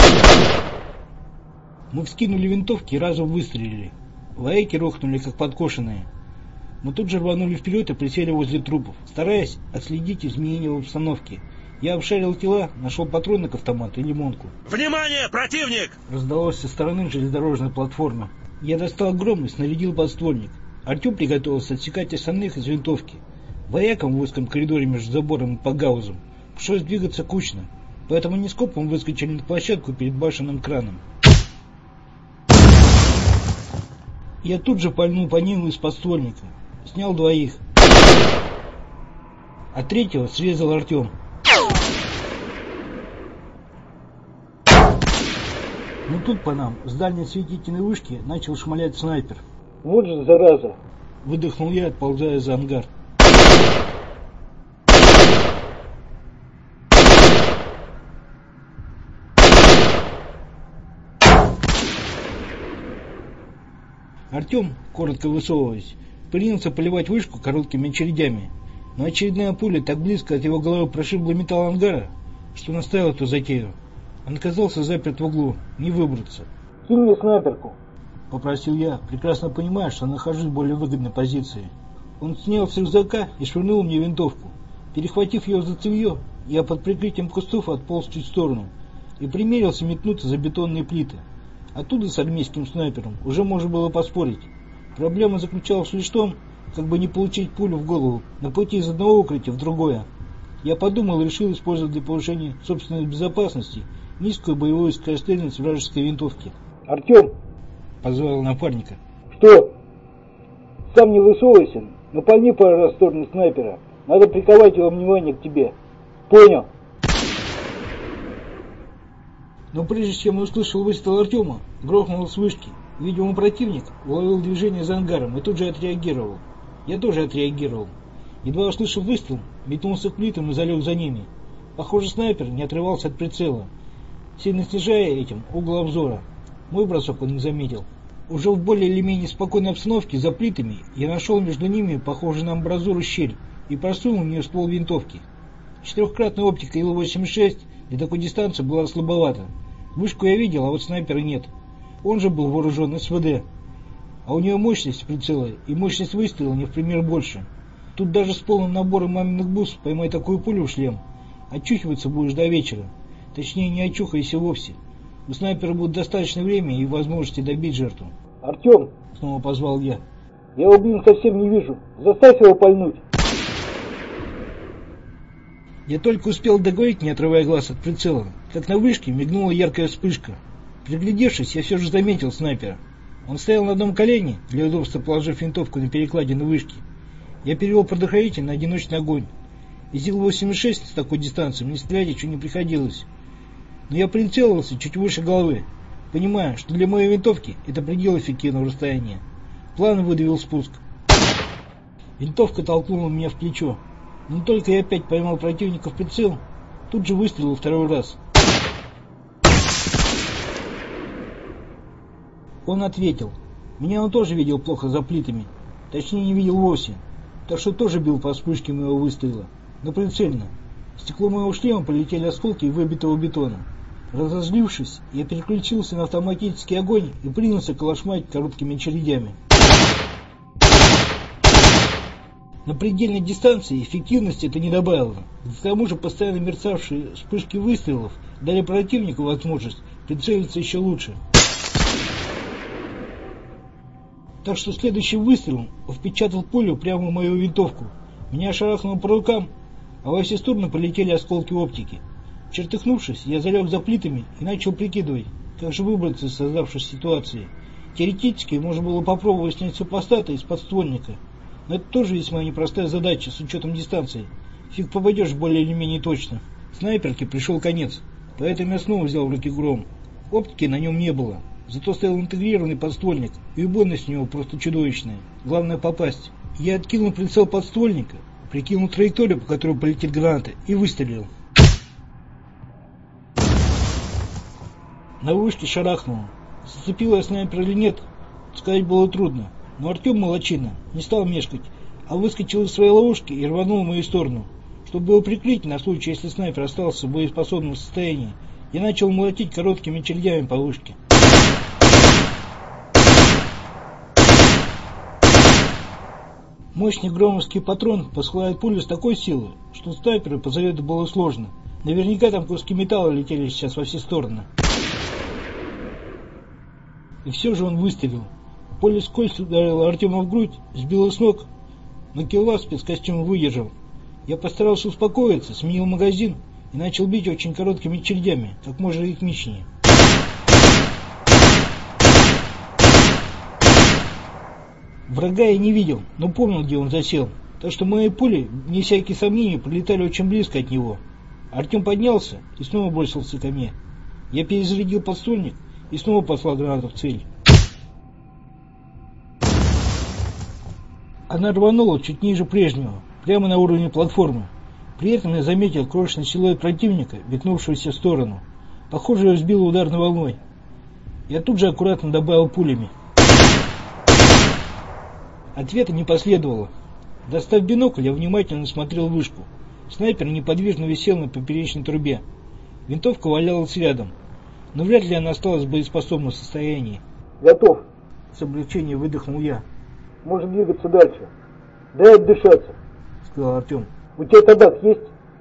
Мы вскинули винтовки и разом выстрелили. Вояки рухнули, как подкошенные. Мы тут же рванули вперед и присели возле трупов, стараясь отследить изменения в обстановке. Я обшарил тела, нашел патроны к автомату и лимонку. «Внимание, противник!» Раздалось со стороны железнодорожной платформы. Я достал гром и снарядил подствольник. Артем приготовился отсекать остальных из винтовки. Воякам в узком коридоре между забором и пагаузом пришлось двигаться кучно, поэтому они скопом выскочили на площадку перед башенным краном. Я тут же пальнул по ним из подствольника. Снял 2, а 3-го срезал Артем. Но тут по нам с дальней осветительной вышки начал шмалять снайпер. «Вот же зараза!» — выдохнул я, отползая за ангар. Артем, коротко высовываясь, принялся поливать вышку короткими очередями, но очередная пуля так близко от его головы прошибла металл ангара, что наставил эту затею. Он оказался заперт в углу, не выбраться. «Кинь мне снайперку!» — попросил я, прекрасно понимая, что нахожусь в более выгодной позиции. Он снял с рюкзака и швырнул мне винтовку. Перехватив ее за цевье, я под прикрытием кустов отполз чуть в сторону и примерился метнуться за бетонные плиты. Оттуда с армейским снайпером уже можно было поспорить. Проблема заключалась лишь в том, как бы не получить пулю в голову на пути из одного укрытия в другое. Я подумал и решил использовать для повышения собственной безопасности низкую боевую скорострельность вражеской винтовки. «Артем!» — позвал напарника. «Что?» «Сам не высовывайся, но пальни пару раз в сторону снайпера. Надо приковать его внимание к тебе. Понял?» Но прежде чем я услышал выстрел Артема, грохнул с вышки. Видимо, противник уловил движение за ангаром и тут же отреагировал. Я тоже отреагировал. Едва услышав выстрел, метнулся к плитам и залег за ними. Похоже, снайпер не отрывался от прицела, сильно снижая этим угол обзора. Мой бросок он не заметил. Уже в более или менее спокойной обстановке за плитами я нашел между ними похожую на амбразуру щель и просунул в нее ствол винтовки. 4-кратная оптика Ил-86 для такой дистанции была слабовата. Вышку я видел, а вот снайпера нет. Он же был вооружен СВД. А у нее мощность прицела и мощность выстрела не в пример больше. Тут даже с полным набором маминых бус поймай такую пулю в шлем. Очухиваться будешь до вечера. Точнее, не очухайся вовсе. У снайпера будет достаточно времени и возможности добить жертву. «Артем!» — снова позвал я. «Я его, блин, совсем не вижу. Заставь его пальнуть!» Я только успел договорить, не отрывая глаз от прицела, как на вышке мигнула яркая вспышка. Приглядевшись, я все же заметил снайпера. Он стоял на одном колене, для удобства положив винтовку на перекладину вышки. Я перевел предохранитель на одиночный огонь. Из Ил-86 с такой дистанции мне стрелять еще не приходилось. Но я прицелился чуть выше головы. понимая, что для моей винтовки это предел эффективного расстояния. Плавно выдавил спуск. Винтовка толкнула меня в плечо. Но только я опять поймал противника в прицел, тут же выстрелил второй раз. Он ответил. Меня он тоже видел плохо за плитами. Точнее, не видел вовсе. Так что тоже бил по вспышке моего выстрела. Но прицельно. В стекло моего шлема полетели осколки выбитого бетона. Разозлившись, я переключился на автоматический огонь и принялся калашматить короткими очередями. На предельной дистанции эффективности это не добавило. К тому же постоянно мерцавшие вспышки выстрелов дали противнику возможность прицелиться еще лучше. Так что следующим выстрелом впечатал пулю прямо в мою винтовку. Меня шарахнуло по рукам, а во все стороны полетели осколки оптики. Чертыхнувшись, я залег за плитами и начал прикидывать, как же выбраться из создавшейся ситуации. Теоретически можно было попробовать снять супостата из подствольника, но это тоже весьма непростая задача с учетом дистанции. Фиг попадешь более или менее точно. Снайперке пришел конец, поэтому я снова взял в руки гром. Оптики на нем не было. Зато стоял интегрированный подствольник, и убойность у него просто чудовищная. Главное попасть. Я откинул прицел подствольника, прикинул траекторию, по которой полетит граната, и выстрелил. На вышке шарахнуло. Зацепил я снайпер или нет, сказать было трудно. Но Артем молодчина, не стал мешкать, а выскочил из своей ловушки и рванул в мою сторону. Чтобы его прикрыть на случай, если снайпер остался в боеспособном состоянии, я начал молотить короткими очередями по вышке. Мощный громовский патрон посылает пулю с такой силой, что снайперу позаряду было сложно. Наверняка там куски металла летели сейчас во все стороны. И все же он выстрелил. Пуля скользь ударила Артема в грудь, сбила с ног, но килла спецкостюм выдержал. Я постарался успокоиться, сменил магазин и начал бить очень короткими очередями, как можно ритмичнее. Врага я не видел, но помнил, где он засел, так что мои пули, вне всяких сомнений, прилетали очень близко от него. Артем поднялся и снова бросился ко мне. Я перезарядил подствольник и снова послал гранату в цель. Она рванула чуть ниже прежнего, прямо на уровне платформы. При этом я заметил крошечный силуэт противника, метнувшегося в сторону. Похоже, его сбило ударной волной. Я тут же аккуратно добавил пулями. Ответа не последовало. Достав бинокль, я внимательно смотрел вышку. Снайпер неподвижно висел на поперечной трубе. Винтовка валялась рядом, но вряд ли она осталась в боеспособном состоянии. Готов. С облегчением выдохнул я. Можем двигаться дальше. Дай отдышаться, сказал Артем. У тебя табак есть?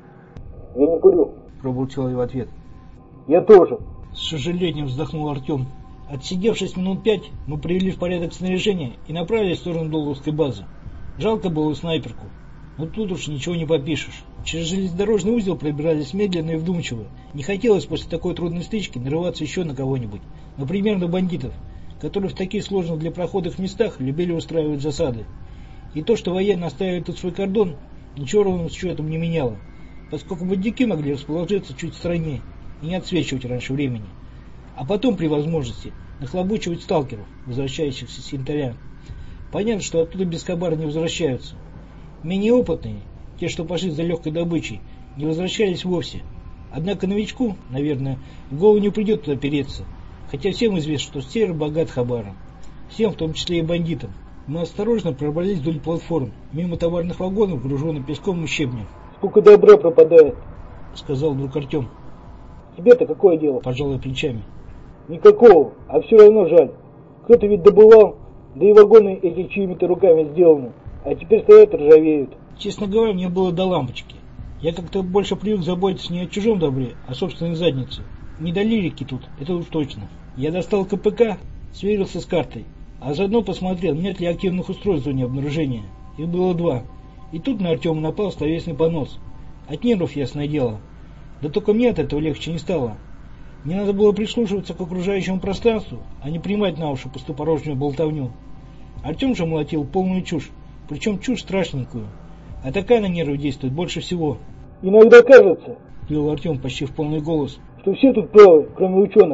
Я не курю. Пробурчал я в ответ. Я тоже. С сожалением вздохнул Артем. Отсидевшись минут 5, мы привели в порядок снаряжение и направились в сторону Долговской базы. Жалко было снайперку, но тут уж ничего не попишешь. Через железнодорожный узел пробирались медленно и вдумчиво. Не хотелось после такой трудной стычки нарываться еще на кого-нибудь, например, на бандитов, которые в таких сложных для проходных местах любили устраивать засады. И то, что военные оставили тут свой кордон, ничего ровным счетом не меняло, поскольку бандюки могли расположиться чуть в стороне и не отсвечивать раньше времени. А потом, при возможности, нахлобучивать сталкеров, возвращающихся с янтаря. Понятно, что оттуда без хабара не возвращаются. Менее опытные, те, что пошли за легкой добычей, не возвращались вовсе. Однако новичку, наверное, в голову не придет туда переться. Хотя всем известно, что север богат хабаром. Всем, в том числе и бандитам. Мы осторожно пробрались вдоль платформ, мимо товарных вагонов, груженных песком и щебнем. Сколько добра пропадает, сказал вдруг Артем. Тебе-то какое дело? Пожал я плечами. Никакого, а все равно жаль. Кто-то ведь добывал, да и вагоны эти чьими-то руками сделаны, а теперь стоят и ржавеют. Честно говоря, мне было до лампочки. Я как-то больше привык заботиться не о чужом добре, а о собственной заднице. Не до лирики тут, это уж точно. Я достал КПК, сверился с картой, а заодно посмотрел, нет ли активных устройств в зоне обнаружения. Их было 2. И тут на Артема напал словесный понос. От нервов, ясное дело. Да только мне от этого легче не стало. Мне надо было прислушиваться к окружающему пространству, а не принимать на уши пустопорожнюю болтовню. Артем же молотил полную чушь, причем чушь страшненькую. А такая на нервы действует больше всего. Иногда кажется, вел Артем почти в полный голос, что все тут правы, кроме ученых.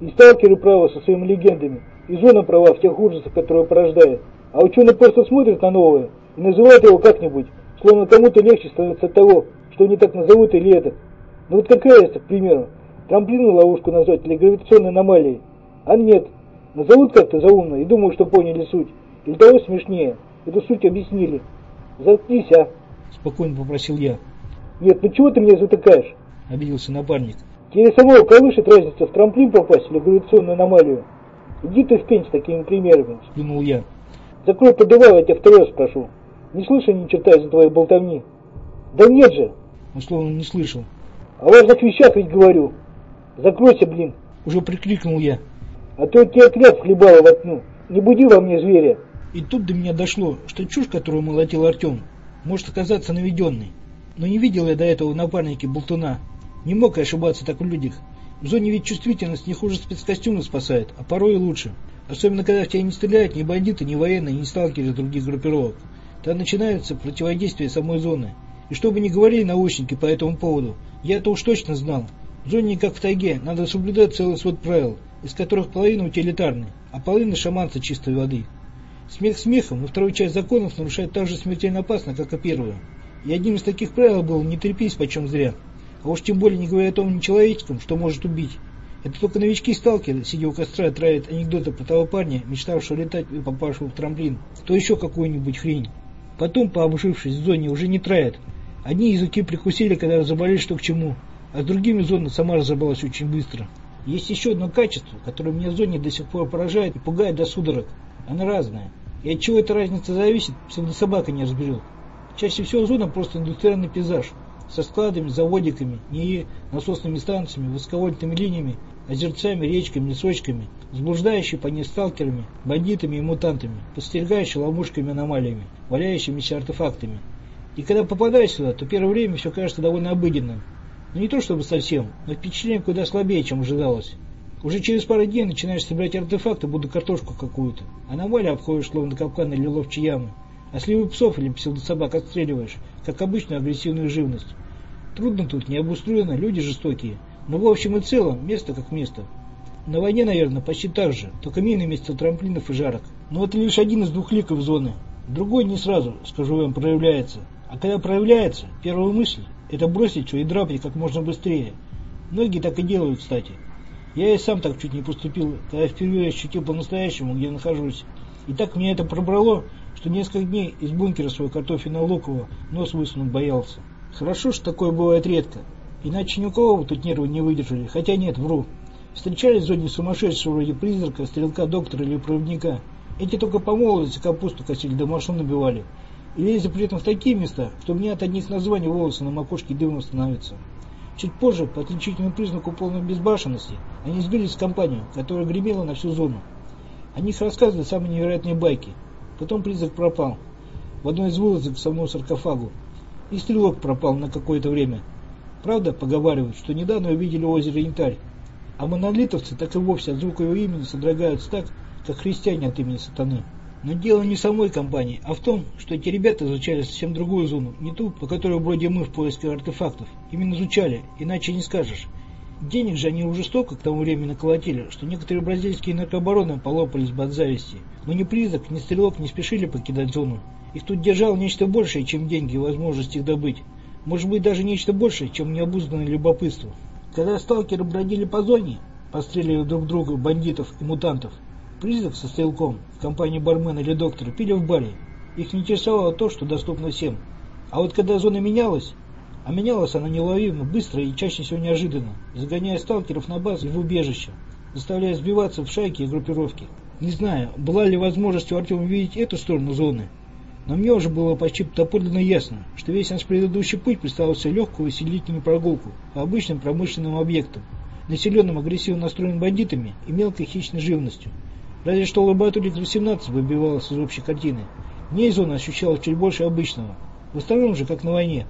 И сталкеры правы со своими легендами, и зона права в тех ужасах, которые порождает. А ученые просто смотрят на новое и называют его как-нибудь, словно кому-то легче становится от того, что они так назовут или это. Ну вот какая разница, к примеру, трамплинную ловушку назвать или гравитационной аномалией? А нет, назовут как-то заумно и думают, что поняли суть. Или того смешнее, эту суть объяснили. Заткнись, а? Спокойно попросил я. Нет, ну чего ты меня затыкаешь? Обиделся напарник. Тебе самого колышет разница в трамплин попасть или в гравитационную аномалию? Иди ты в пень с такими примерами. Сплюнул я. Закрой подавай, я тебя второй раз прошу. Не слышу ни черта из-за твоей болтовни. Да нет же. Он словно не слышал. О важных вещах ведь говорю. Закройся, блин. Уже прикрикнул я. А то тебя клят вхлебала во тьму. Не буди во мне зверя. И тут до меня дошло, что чушь, которую молотил Артем, может оказаться наведенной. Но не видел я до этого в напарнике болтуна. Не мог я ошибаться так в людях. В зоне ведь чувствительность не хуже спецкостюма спасает, а порой и лучше. Особенно, когда в тебя не стреляют ни бандиты, ни военные, ни сталкеры других группировок. Тогда начинается противодействие самой зоны. И что бы ни говорили научники по этому поводу, я-то уж точно знал. В зоне, как в тайге, надо соблюдать целый свод правил, из которых половина утилитарны, а половина шаманца чистой воды. Смех смехом, но вторую часть законов нарушать так же смертельно опасно, как и первую. И одним из таких правил было «не трепись почем зря». А уж тем более не говоря о том нечеловеческом, что может убить. Это только новички-сталкеры, сидя у костра, травят анекдоты про того парня, мечтавшего летать и попавшего в трамплин, то еще какую-нибудь хрень. Потом, пообжившись в зоне, уже не травят. Одни языки прикусили, когда разобрались, что к чему, а с другими зона сама разобралась очень быстро. Есть еще одно качество, которое меня в зоне до сих пор поражает и пугает до судорог. Оно разное. И от чего эта разница зависит, псевдособака не разберет. Чаще всего зона просто индустриальный пейзаж, со складами, заводиками, НИИ, насосными станциями, высоковольтными линиями, озерцами, речками, лесочками, сблуждающий по ней сталкерами, бандитами и мутантами, подстерегающий ловушками и аномалиями, валяющимися артефактами. И когда попадаешь сюда, то первое время все кажется довольно обыденным. Но не то чтобы совсем, но впечатление куда слабее, чем ожидалось. Уже через пару дней начинаешь собирать артефакты, будто картошку какую-то. Аномалии обходишь словно капкан или ловчие ямы. А сливы псов или псевдособак отстреливаешь, как обычную агрессивную живность. Трудно тут, не обустроено, люди жестокие. Но в общем и целом, место как место. На войне, наверное, почти так же, только менее вместо трамплинов и жарок. Но это лишь один из двух ликов зоны. Другой не сразу, скажу вам, проявляется. А когда проявляется, первая мысль – это бросить все и драпать как можно быстрее. Многие так и делают, кстати. Я и сам так чуть не поступил, когда впервые ощутил по-настоящему, где нахожусь. И так меня это пробрало, что несколько дней из бункера своего картофельно-лукового нос высунуть боялся. Хорошо, что такое бывает редко. Иначе ни у кого бы тут нервы не выдержали. Хотя нет, вру. Встречались в зоне сумасшедшего вроде призрака, стрелка, доктора или проводника. Эти только по молодости капусту косили, да машину набивали. И лезли при этом в такие места, что у меня от одних названий волосы на макушке дымом становятся. Чуть позже, по отличительному признаку полной безбашенности, они сбились в компанию, которая гремела на всю зону. О них рассказывали самые невероятные байки. Потом призрак пропал. В одной из вылазок к самому саркофагу. И стрелок пропал на какое-то время. Правда, поговаривают, что недавно увидели озеро Янтарь. А монолитовцы так и вовсе от звука его имени содрогаются так, как христиане от имени сатаны. Но дело не в самой компании, а в том, что эти ребята изучали совсем другую зону, не ту, по которой бродим мы в поиске артефактов. Именно изучали, иначе не скажешь. Денег же они уже столько к тому времени наколотили, что некоторые бразильские наркообороны полопались бы от зависти. Но ни призрак, ни стрелок не спешили покидать зону. Их тут держало нечто большее, чем деньги и возможность их добыть. Может быть, даже нечто большее, чем необузданное любопытство. Когда сталкеры бродили по зоне, постреливая друг друга, бандитов и мутантов, призрак со стрелком в компании бармена или доктора пили в баре. Их не интересовало то, что доступно всем. А вот когда зона менялась, а менялась она неуловимо, быстро и чаще всего неожиданно, загоняя сталкеров на базу и в убежище, заставляя сбиваться в шайки и группировки. Не знаю, была ли возможность у Артема видеть эту сторону зоны, но мне уже было почти доподлинно ясно, что весь наш предыдущий путь представлял себе легкую веселительную прогулку по обычным промышленным объектам, населенным агрессивно настроенными бандитами и мелкой хищной живностью. Разве что лаборатория 18 выбивалась из общей картины. В ней зона ощущалась чуть больше обычного. В остальном же, как на войне.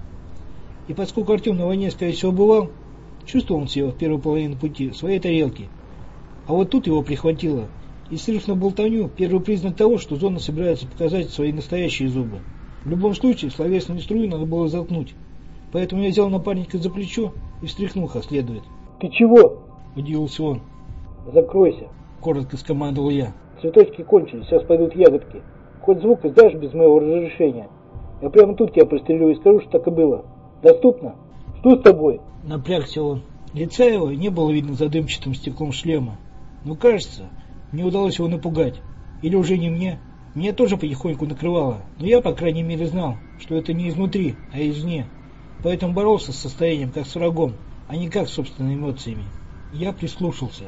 И поскольку Артем на войне, скорее всего, бывал, чувствовал он себя в первой половине пути в своей тарелке. А вот тут его прихватило. И срыв на болтовню – первый признак того, что зона собирается показать свои настоящие зубы. В любом случае, словесную струю надо было заткнуть. Поэтому я взял напарника за плечо и встряхнул как следует. «Ты чего?» – удивился он. Закройся. Коротко скомандовал я. Цветочки кончились, сейчас пойдут ягодки. Хоть звук издашь без моего разрешения. Я прямо тут тебя пристрелю и скажу, что так и было. Доступно? Что с тобой? Напрягся он. Лица его не было видно за дымчатым стеклом шлема. Но кажется, мне удалось его напугать. Или уже не мне. Меня тоже потихоньку накрывало. Но я, по крайней мере, знал, что это не изнутри, а извне. Поэтому боролся с состоянием как с врагом, а не как с собственными эмоциями. Я прислушался.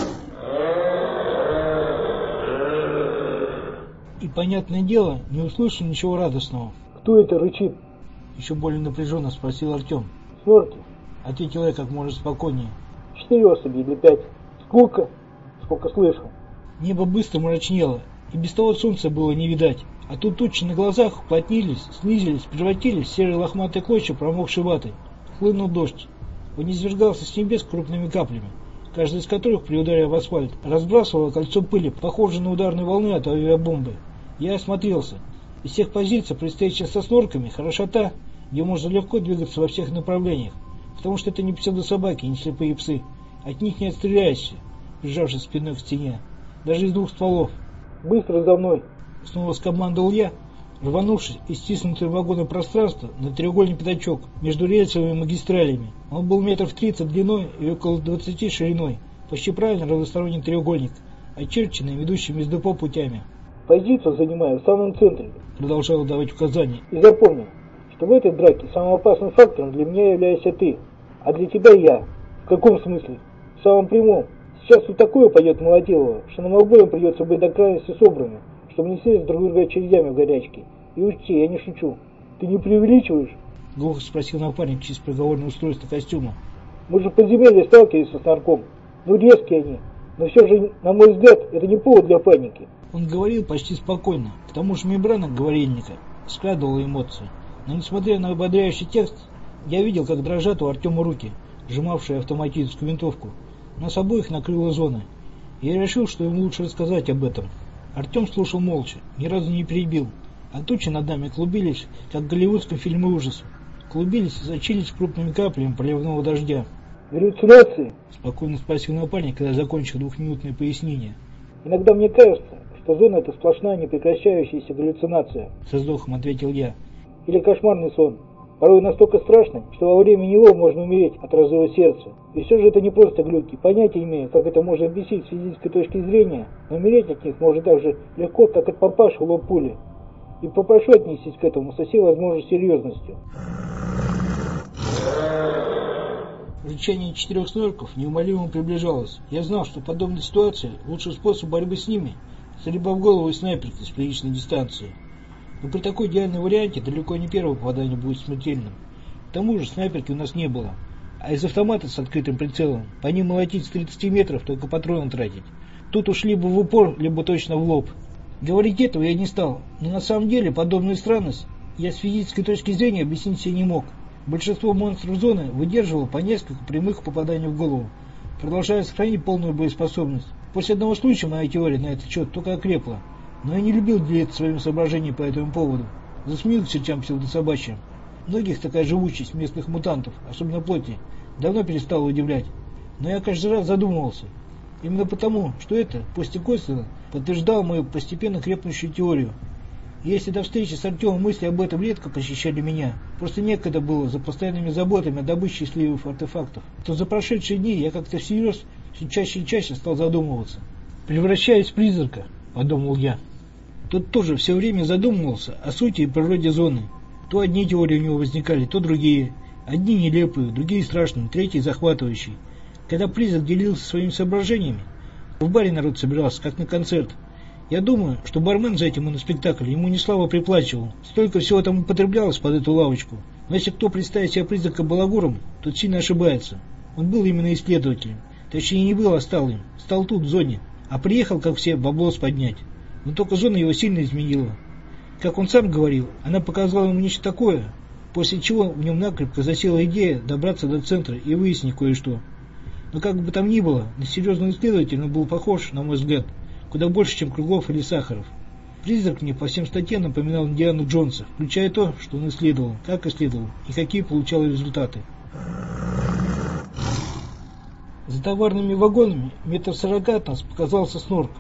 И, понятное дело, не услышал ничего радостного. Кто это рычит? Еще более напряженно спросил Артем. Снорки. Ответил я как можно спокойнее. 4 особи или 5. Сколько? Сколько слышал. Небо быстро мрачнело, и без того солнца было не видать. А тут тучи на глазах уплотнились, снизились, превратились в серые лохматые клочья промокшей ваты. Хлынул дождь. Он низвергался с небес крупными каплями, каждая из которых, при ударе в асфальт, разбрасывала кольцо пыли, похожее на ударные волны от авиабомбы. Я осмотрелся. Из всех позиций, предстоящих со снорками, хороша та, где можно легко двигаться во всех направлениях, потому что это не псевдособаки, не слепые псы. От них не отстреляешься, прижавшись спиной к стене, даже из 2 стволов. Быстро за мной. Снова скомандовал я, рванувшись из стиснутого вагона пространства на треугольный пятачок между рельсовыми магистралями. Он был 30 метров длиной и около 20 шириной, почти правильно равносторонний треугольник, очерченный ведущими из депо путями. Позицию занимаю в самом центре. Продолжал давать указания. И запомни, что в этой драке самым опасным фактором для меня являешься ты, а для тебя я. В каком смысле? В самом прямом. Сейчас тут такое пойдет молотилово, что нам обоим придется быть до крайности собраны, чтобы не сесть друг друга очередями в горячке. И учти, я не шучу. Ты не преувеличиваешь? Глухо спросил напарник через проговорное устройство костюма. Мы же в подземелье сталкивались со снарком. Ну резкие они. Но все же, на мой взгляд, это не повод для паники. Он говорил почти спокойно, к тому же мембрана говорильника скрадывала эмоции. Но несмотря на ободряющий текст, я видел, как дрожат у Артема руки, сжимавшие автоматическую винтовку. Нас обоих накрыла зона. Я решил, что ему лучше рассказать об этом. Артем слушал молча, ни разу не перебил. А тучи над нами клубились, как в голливудском фильме ужасов. Клубились и сочились крупными каплями проливного дождя. Галлюцинации? Спокойно спросил напарник, когда закончил 2-минутное пояснение. Иногда мне кажется, что зона — это сплошная непрекращающаяся галлюцинация. Со вздохом ответил я. Или кошмарный сон. Порой настолько страшный, что во время него можно умереть от разрыва сердца. И все же это не просто глюки. Понятия имею, как это можно бесить с физической точки зрения, но умереть от них можно так же легко, как от попавшей в лоб пули. И попрошу отнестись к этому со всей возможной серьезностью. Рычание 4 снорков неумолимо приближалось. Я знал, что в подобной ситуации лучший способ борьбы с ними — стрельба в голову и снайперки с приличной дистанции. Но при такой идеальной варианте далеко не первое попадание будет смертельным. К тому же снайперки у нас не было. А из автомата с открытым прицелом по ним молотить с 30 метров, только патроны тратить. Тут уж либо в упор, либо точно в лоб. Говорить этого я не стал, но на самом деле подобную странность я с физической точки зрения объяснить себе не мог. Большинство монстров зоны выдерживало по несколько прямых попаданий в голову, продолжая сохранить полную боеспособность. После одного случая моя теория на этот счет только окрепла, но я не любил делиться своими соображениями по этому поводу. Засмеял к чертям псевдособачьим. Многих такая живучесть местных мутантов, особенно плоти, давно перестала удивлять. Но я каждый раз задумывался. Именно потому, что это, пусть и косвенно, подтверждало мою постепенно крепнущую теорию. И если до встречи с Артемом мысли об этом редко посещали меня, просто некогда было за постоянными заботами о добыче счастливых артефактов, то за прошедшие дни я как-то всерьез все чаще и чаще стал задумываться. «Превращаюсь в призрака», — подумал я. Тот тоже все время задумывался о сути и природе зоны. То одни теории у него возникали, то другие. Одни нелепые, другие страшные, третьи захватывающие. Когда призрак делился своими соображениями, в баре народ собирался, как на концерт. Я думаю, что бармен за этим моноспектакль ему не слабо приплачивал. Столько всего там употреблялось под эту лавочку. Но если кто представит себе призрака балагуром, тот сильно ошибается. Он был именно исследователем. Точнее, не был, а стал им. Стал тут, в зоне. А приехал, как все, баблос поднять. Но только зона его сильно изменила. Как он сам говорил, она показала ему нечто такое, после чего в нем накрепко засела идея добраться до центра и выяснить кое-что. Но как бы там ни было, на серьезного исследователя он был похож, на мой взгляд, куда больше, чем Круглов или Сахаров. Призрак мне по всем статьям напоминал Индиану Джонса, включая то, что он исследовал, как исследовал и какие получал результаты. За товарными вагонами метров 40 от нас показался снорк.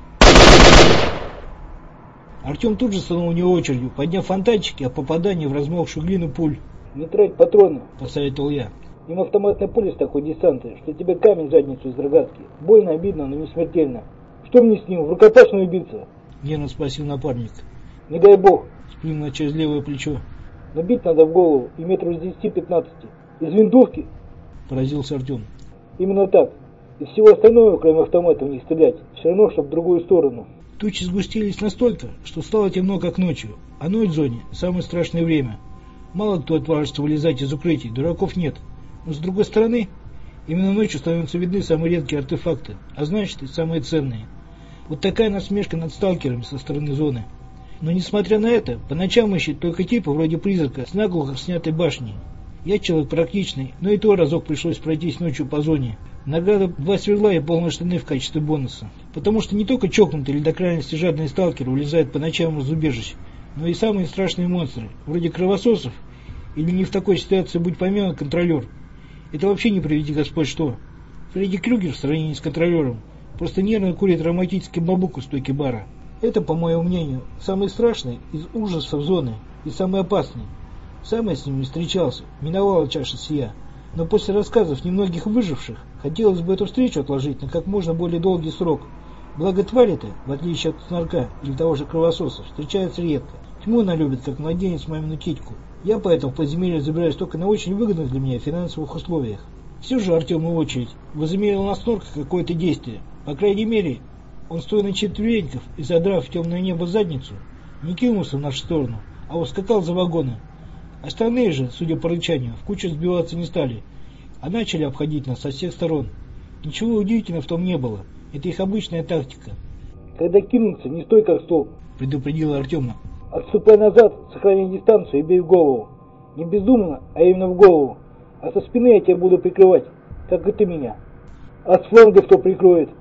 Артем тут же станул у него очередью, подняв фонтанчики о попадании в размокшую глину пуль. «Не трать патроны», — посоветовал я. «Им автоматная пуля с такой дистанции, что тебе камень в задницу из рогатки. Больно, обидно, но не смертельно. Что мне с ним, в рукопашную биться?» — нервно спросил напарник. «Не дай бог», — сплюнул через левое плечо. «Но бить надо в голову и метров с 10-15. Из винтовки?» — поразился Артем. «Именно так. Из всего остального, кроме автомата, в них стрелять. Все равно, что в другую сторону». Тучи сгустились настолько, что стало темно, как ночью. А ночь в зоне – самое страшное время. Мало кто отважится вылезать из укрытий, дураков нет. Но с другой стороны, именно ночью становятся видны самые редкие артефакты, а значит и самые ценные. Вот такая насмешка над сталкерами со стороны зоны. Но несмотря на это, по ночам ищет только типа вроде призрака с наглухо снятой башней. Я человек практичный, но и то разок пришлось пройтись ночью по зоне. Награда 2 сверла и полные штаны в качестве бонуса. Потому что не только чокнутые или до крайности жадные сталкеры улезают по ночам из убежищ, но и самые страшные монстры, вроде кровососов, или не в такой ситуации будь помянут контролер. Это вообще не приведи Господь что. Фредди Крюгер в сравнении с контролером просто нервно курит романтический бамбук у стойки бара. Это, по моему мнению, самый страшный из ужасов зоны и самый опасный. Сам я с ним не встречался, миновала чаша сия. Но после рассказов немногих выживших, хотелось бы эту встречу отложить на как можно более долгий срок. Благо твари-то, в отличие от снорка или того же кровососа, встречаются редко. Тьму она любит, как младенец мамину титьку. Я поэтому в подземелье забираюсь только на очень выгодных для меня финансовых условиях. Все же Артему очередь возымелил на снорка какое-то действие. По крайней мере, он, стоя на четвереньках и задрав в темное небо задницу, не кинулся в нашу сторону, а ускакал за вагоны. Остальные же, судя по рычанию, в кучу сбиваться не стали, а начали обходить нас со всех сторон. Ничего удивительного в том не было. Это их обычная тактика. «Когда кинуться, не стой как столб», — предупредила Артема. «Отступай назад, сохраняй дистанцию и бей в голову. Не бездумно, а именно в голову. А со спины я тебя буду прикрывать, как и ты меня. А с фланга кто прикроет?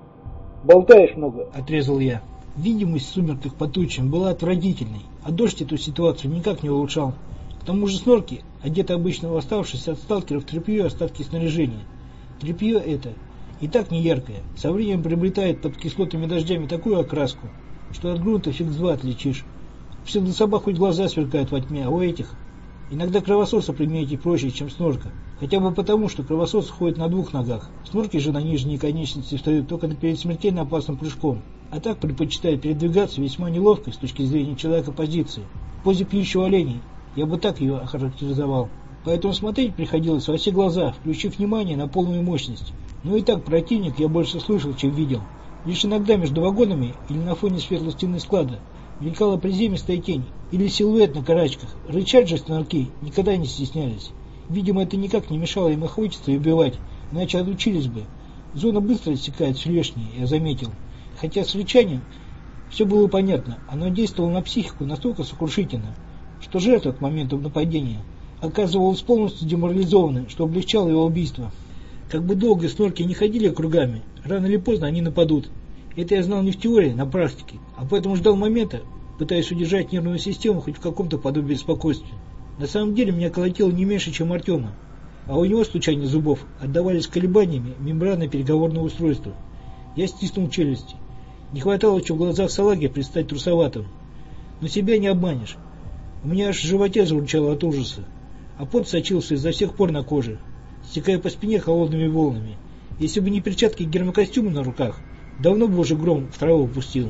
Болтаешь много», — отрезал я. Видимость в сумерках по тучам была отвратительной, а дождь эту ситуацию никак не улучшал. К тому же снорки, одеты обычно оставшись от сталкеров тряпье и остатки снаряжения. Тряпье это и так не яркое, со временем приобретает под кислотными дождями такую окраску, что от грунта фиг с два отличишь. У псевдособак хоть глаза сверкают во тьме, а у этих иногда кровососа приметить проще, чем снорка. Хотя бы потому, что кровосос ходит на 2 ногах. Снорки же на нижние конечности встают только перед смертельно опасным прыжком. А так предпочитает передвигаться весьма неловкой с точки зрения человека позиции. В позе пьющего оленей. Я бы так ее охарактеризовал. Поэтому смотреть приходилось во все глаза, включив внимание на полную мощность. Но и так противник я больше слышал, чем видел. Лишь иногда между вагонами или на фоне светлой стены склада мелькала приземистая тень или силуэт на карачках. Рычать же снорки никогда не стеснялись. Видимо, это никак не мешало им охотиться и убивать, иначе отучились бы. Зона быстро иссякает все лишнее, я заметил. Хотя с рычанием все было понятно, оно действовало на психику настолько сокрушительно, что жертва к моменту нападения оказывалась полностью деморализованной, что облегчало его убийство. Как бы долго снорки не ходили кругами, рано или поздно они нападут. Это я знал не в теории, на практике, а поэтому ждал момента, пытаясь удержать нервную систему хоть в каком-то подобии спокойствия. На самом деле меня колотило не меньше, чем Артема, а у него стучание зубов отдавались колебаниями мембраны переговорного устройства. Я стиснул челюсти. Не хватало еще в глазах салаги предстать трусоватым. Но себя не обманешь. У меня аж в животе звучало от ужаса, а пот сочился изо всех пор на коже, стекая по спине холодными волнами. Если бы не перчатки и гермокостюмы на руках, давно бы уже гром в траву пустил.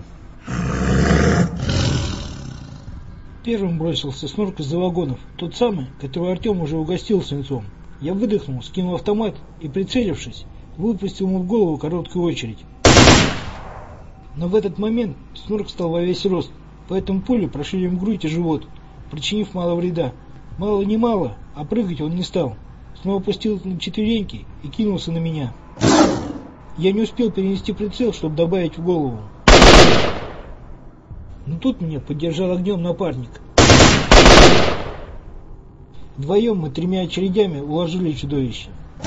Первым бросился снорк из-за вагонов, тот самый, который Артем уже угостил свинцом. Я выдохнул, скинул автомат и, прицелившись, выпустил ему в голову короткую очередь. Но в этот момент снорк встал во весь рост, поэтому пули прошили им грудь и живот, причинив мало вреда. Мало не мало, а прыгать он не стал. Снова опустился на четвереньки и кинулся на меня. Я не успел перенести прицел, чтобы добавить в голову. Но тут меня поддержал огнем напарник. Вдвоем мы 3 очередями уложили чудовище.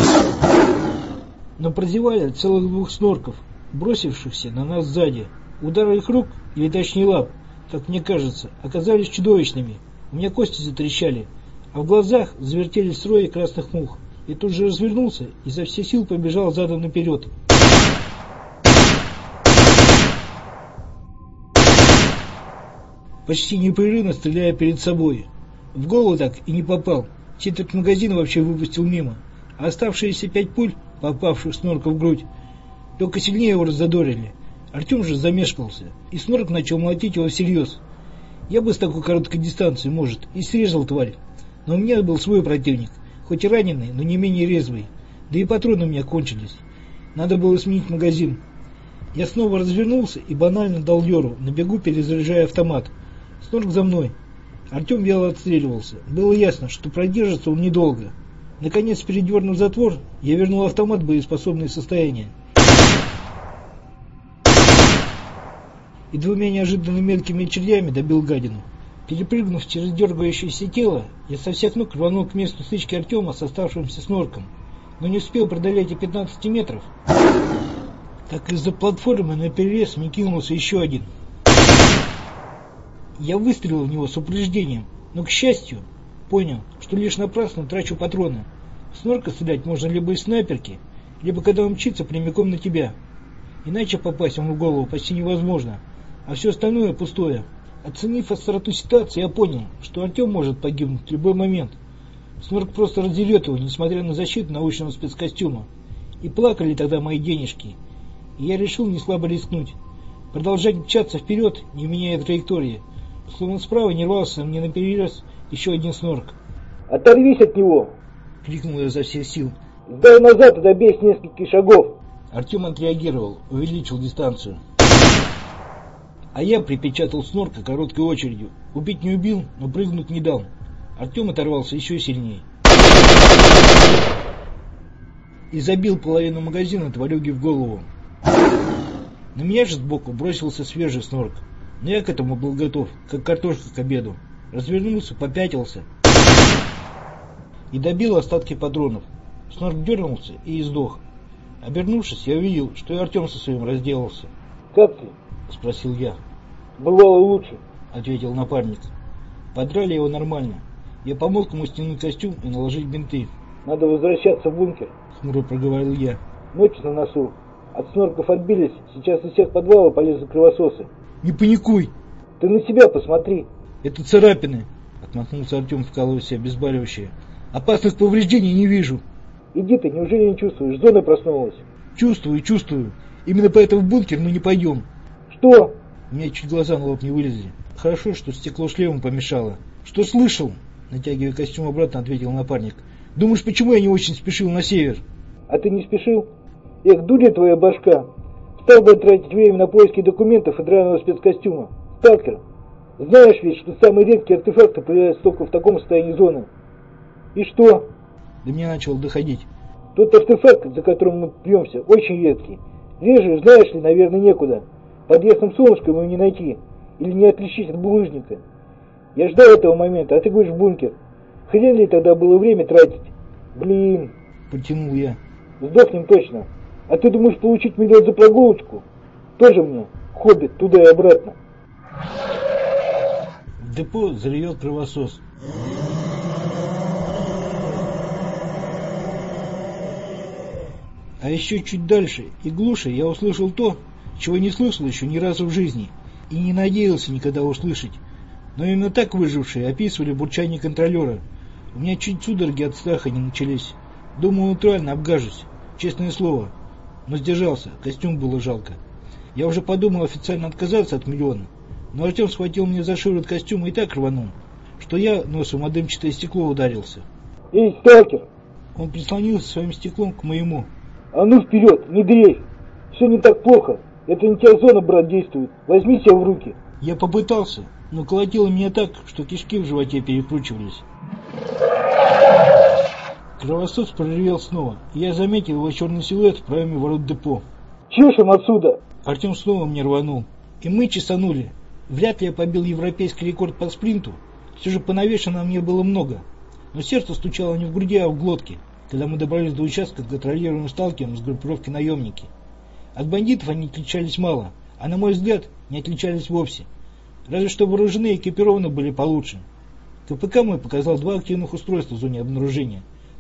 Но прозевали целых 2 снорков, бросившихся на нас сзади. Удары их рук, или точнее лап, как мне кажется, оказались чудовищными. У меня кости затрещали, а в глазах завертелись рои красных мух. и тут же развернулся и изо всех сил побежал задом наперед. Почти непрерывно стреляя перед собой. В голову так и не попал. Четверть магазина вообще выпустил мимо. А оставшиеся 5 пуль, попавших Снорка в грудь, только сильнее его раззадорили. Артем же замешкался, и Снорк начал молотить его всерьез. Я бы с такой короткой дистанции, может, и срезал тварь. Но у меня был свой противник, хоть и раненый, но не менее резвый. Да и патроны у меня кончились. Надо было сменить магазин. Я снова развернулся и банально дал дёру, на бегу перезаряжая автомат. Снорк за мной. Артем вяло отстреливался. Было ясно, что продержится он недолго. Наконец, передернув затвор, я вернул автомат в боеспособное состояние. И 2 неожиданно мелкими очередями добил гадину. Перепрыгнув через дергающееся тело, я со всех ног рванул к месту стычки Артема с оставшимся Снорком, но не успел преодолеть и 15 метров, как из-за платформы наперерез мне кинулся еще один. Я выстрелил в него с упреждением, но, к счастью, понял, что лишь напрасно трачу патроны. В Снорка стрелять можно либо из снайперки, либо когда он мчится прямиком на тебя. Иначе попасть ему в голову почти невозможно, а все остальное пустое. Оценив остроту ситуации, я понял, что Артем может погибнуть в любой момент. Снорк просто раздерет его, несмотря на защиту научного спецкостюма. И плакали тогда мои денежки. И я решил не слабо рискнуть. Продолжать мчаться вперед, не меняя траектории. Словно справа не рвался мне наперерез еще один Снорк. «Оторвись от него!» — крикнул я изо всех сил. «Сдай назад и добей с нескольких шагов!» Артем отреагировал, увеличил дистанцию. А я припечатал Снорка короткой очередью. Убить не убил, но прыгнуть не дал. Артем оторвался еще сильнее. И забил половину магазина тварюги в голову. На меня же сбоку бросился свежий Снорк. Но я к этому был готов, как картошка к обеду. Развернулся, попятился и добил остатки патронов. Снорк дернулся и издох. Обернувшись, я увидел, что и Артем со своим разделался. «Как ты?» — спросил я. «Бывало лучше», — ответил напарник. Подрали его нормально. Я помог ему стянуть костюм и наложить бинты. «Надо возвращаться в бункер», — хмуро проговорил я. «Ночь на носу. От Снорков отбились. Сейчас из всех подвалов полезут кровососы». «Не паникуй!» «Ты на себя посмотри!» «Это царапины!» — отмахнулся Артем, вкалывая в себя обезболивающее. «Опасных повреждений не вижу!» «Иди ты, неужели не чувствуешь? Зона проснулась!» Чувствую. Именно поэтому в бункер мы не пойдем!» «Что?» У меня чуть глаза на лоб не вылезли. Хорошо, что стекло шлема помешало. «Что слышал?» — натягивая костюм обратно, ответил напарник. «Думаешь, почему я не очень спешил на север?» «А ты не спешил? Эх, дурья твоя башка! Стал бы тратить время на поиски документов и драного спецкостюма. Сталкер, знаешь ведь, что самые редкие артефакты появляются только в таком состоянии зоны. И что?» До меня начало доходить. «Тот артефакт, за которым мы пьемся, очень редкий. Реже, знаешь ли, наверное, некуда. Под ясным солнышком его не найти. Или не отличить от булыжника. Я ждал этого момента, а ты говоришь бункер. Хрен ли тогда было время тратить? Блин!» Протянул я. «Сдохнем точно. А ты думаешь получить миллион за прогулочку? Тоже мне хоббит туда и обратно». В депо заревел кровосос. А еще чуть дальше и глуше я услышал то, чего не слышал еще ни разу в жизни и не надеялся никогда услышать. Но именно так выжившие описывали бурчание контролера. У меня чуть судороги от страха не начались. Думаю, натурально обгажусь, честное слово. Но сдержался, костюм было жалко. Я уже подумал официально отказаться от миллиона, но Артем схватил меня за шиворот костюма и так рванул, что я носом о дымчатое стекло ударился. «Эй, сталкер!» Он прислонился своим стеклом к моему. «А ну вперед, не дрейфь! Все не так плохо. Это не тебя зона, брат, действует. Возьми себя в руки». Я попытался, но колотило меня так, что кишки в животе перекручивались. Кровосос проревел снова, и я заметил его черный силуэт в проеме ворот депо. «Чешем отсюда!» Артем снова мне рванул, и мы чесанули. Вряд ли я побил европейский рекорд по спринту, все же понавешено на мне было много. Но сердце стучало не в груди, а в глотке, когда мы добрались до участка, контролируемого сталкером с группировки наемники. От бандитов они отличались мало, а на мой взгляд не отличались вовсе. Разве что вооружены и экипированы были получше. КПК мой показал 2 активных устройства в зоне обнаружения.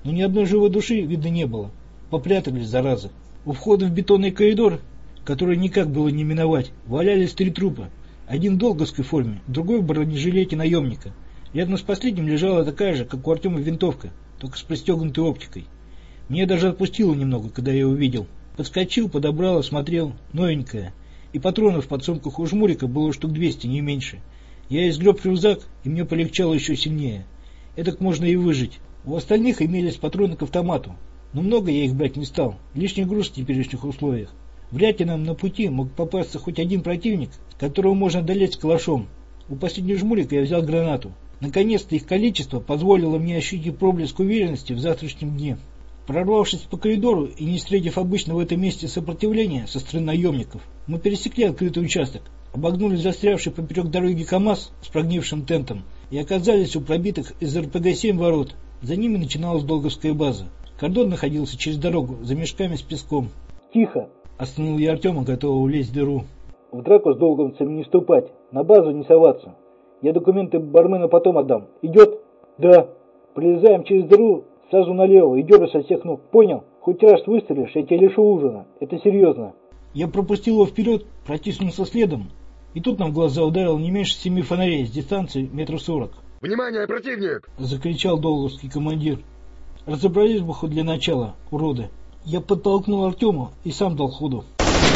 но ни одной живой души видно не было. Попрятались, заразы. У входа в бетонный коридор, который никак было не миновать, валялись 3 трупа. Один в долговской форме, другой в бронежилете наемника. Рядом с последним лежала такая же, как у Артема, винтовка, только с пристегнутой оптикой. Меня даже отпустило немного, когда я увидел. Подскочил, подобрал, осмотрел. Новенькая. И патронов в подсумках у жмурика было штук 200, не меньше. Я изгреб рюкзак, и мне полегчало еще сильнее. Эдак можно и выжить. У остальных имелись патроны к автомату. Но много я их брать не стал. Лишний груз в теперешних условиях. Вряд ли нам на пути мог попасться хоть один противник, которого можно одолеть с калашом. У последнего жмурика я взял гранату. Наконец-то их количество позволило мне ощутить проблеск уверенности в завтрашнем дне. Прорвавшись по коридору и не встретив обычно в этом месте сопротивления со стороны наемников, мы пересекли открытый участок, обогнули застрявший поперек дороги КАМАЗ с прогнившим тентом и оказались у пробитых из РПГ-7 ворот. За ними начиналась долговская база. Кордон находился через дорогу, за мешками с песком. «Тихо!» — остановил я Артема, готового влезть в дыру. «В драку с долговцами не вступать, на базу не соваться. Я документы бармену потом отдам. Идет?» «Да». «Пролезаем через дыру, сразу налево и деру со всех ног. Понял? Хоть раз выстрелишь, я тебя лишу ужина. Это серьезно». Я пропустил его вперед, протиснулся следом. И тут нам в глаза ударил не меньше 7 фонарей с дистанции 40 метров. «Внимание, противник!» — закричал долговский командир. «Разобрались бы хоть для начала, уроды». Я подтолкнул Артема и сам дал ходу.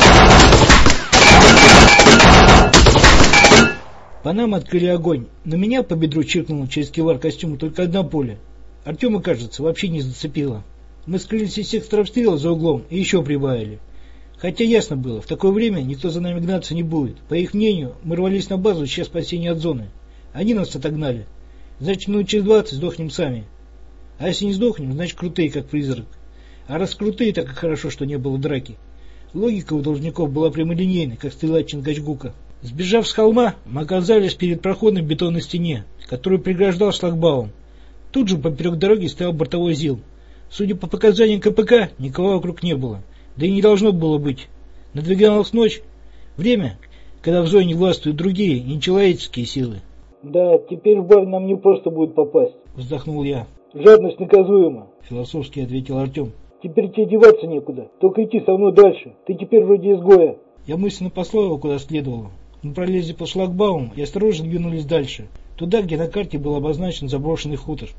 По нам открыли огонь, но меня по бедру чиркнуло через кевлар костюма только одна пуля. Артема, кажется, вообще не зацепило. Мы скрылись из сектора обстрела за углом и еще прибавили. Хотя ясно было, в такое время никто за нами гнаться не будет. По их мнению, мы рвались на базу, ища спасения от зоны. Они нас отогнали. Значит, минут через 20 сдохнем сами. А если не сдохнем, значит крутые, как призрак. А раз крутые, так и хорошо, что не было драки. Логика у должников была прямолинейной, как стрела Чингачгука. Сбежав с холма, мы оказались перед проходом в бетонной стене, который преграждал шлагбаум. Тут же поперек дороги стоял бортовой ЗИЛ. Судя по показаниям КПК, никого вокруг не было. Да и не должно было быть. Надвигалась ночь. Время, когда в зоне властвуют другие, нечеловеческие силы. «Да, теперь в бар нам не просто будет попасть», — вздохнул я. «Жадность наказуема», — философски ответил Артем. «Теперь тебе деваться некуда, только идти со мной дальше. Ты теперь вроде изгоя». Я мысленно послал его куда следовало. Мы пролезли по шлагбауму и осторожно двинулись дальше. Туда, где на карте был обозначен заброшенный хутор.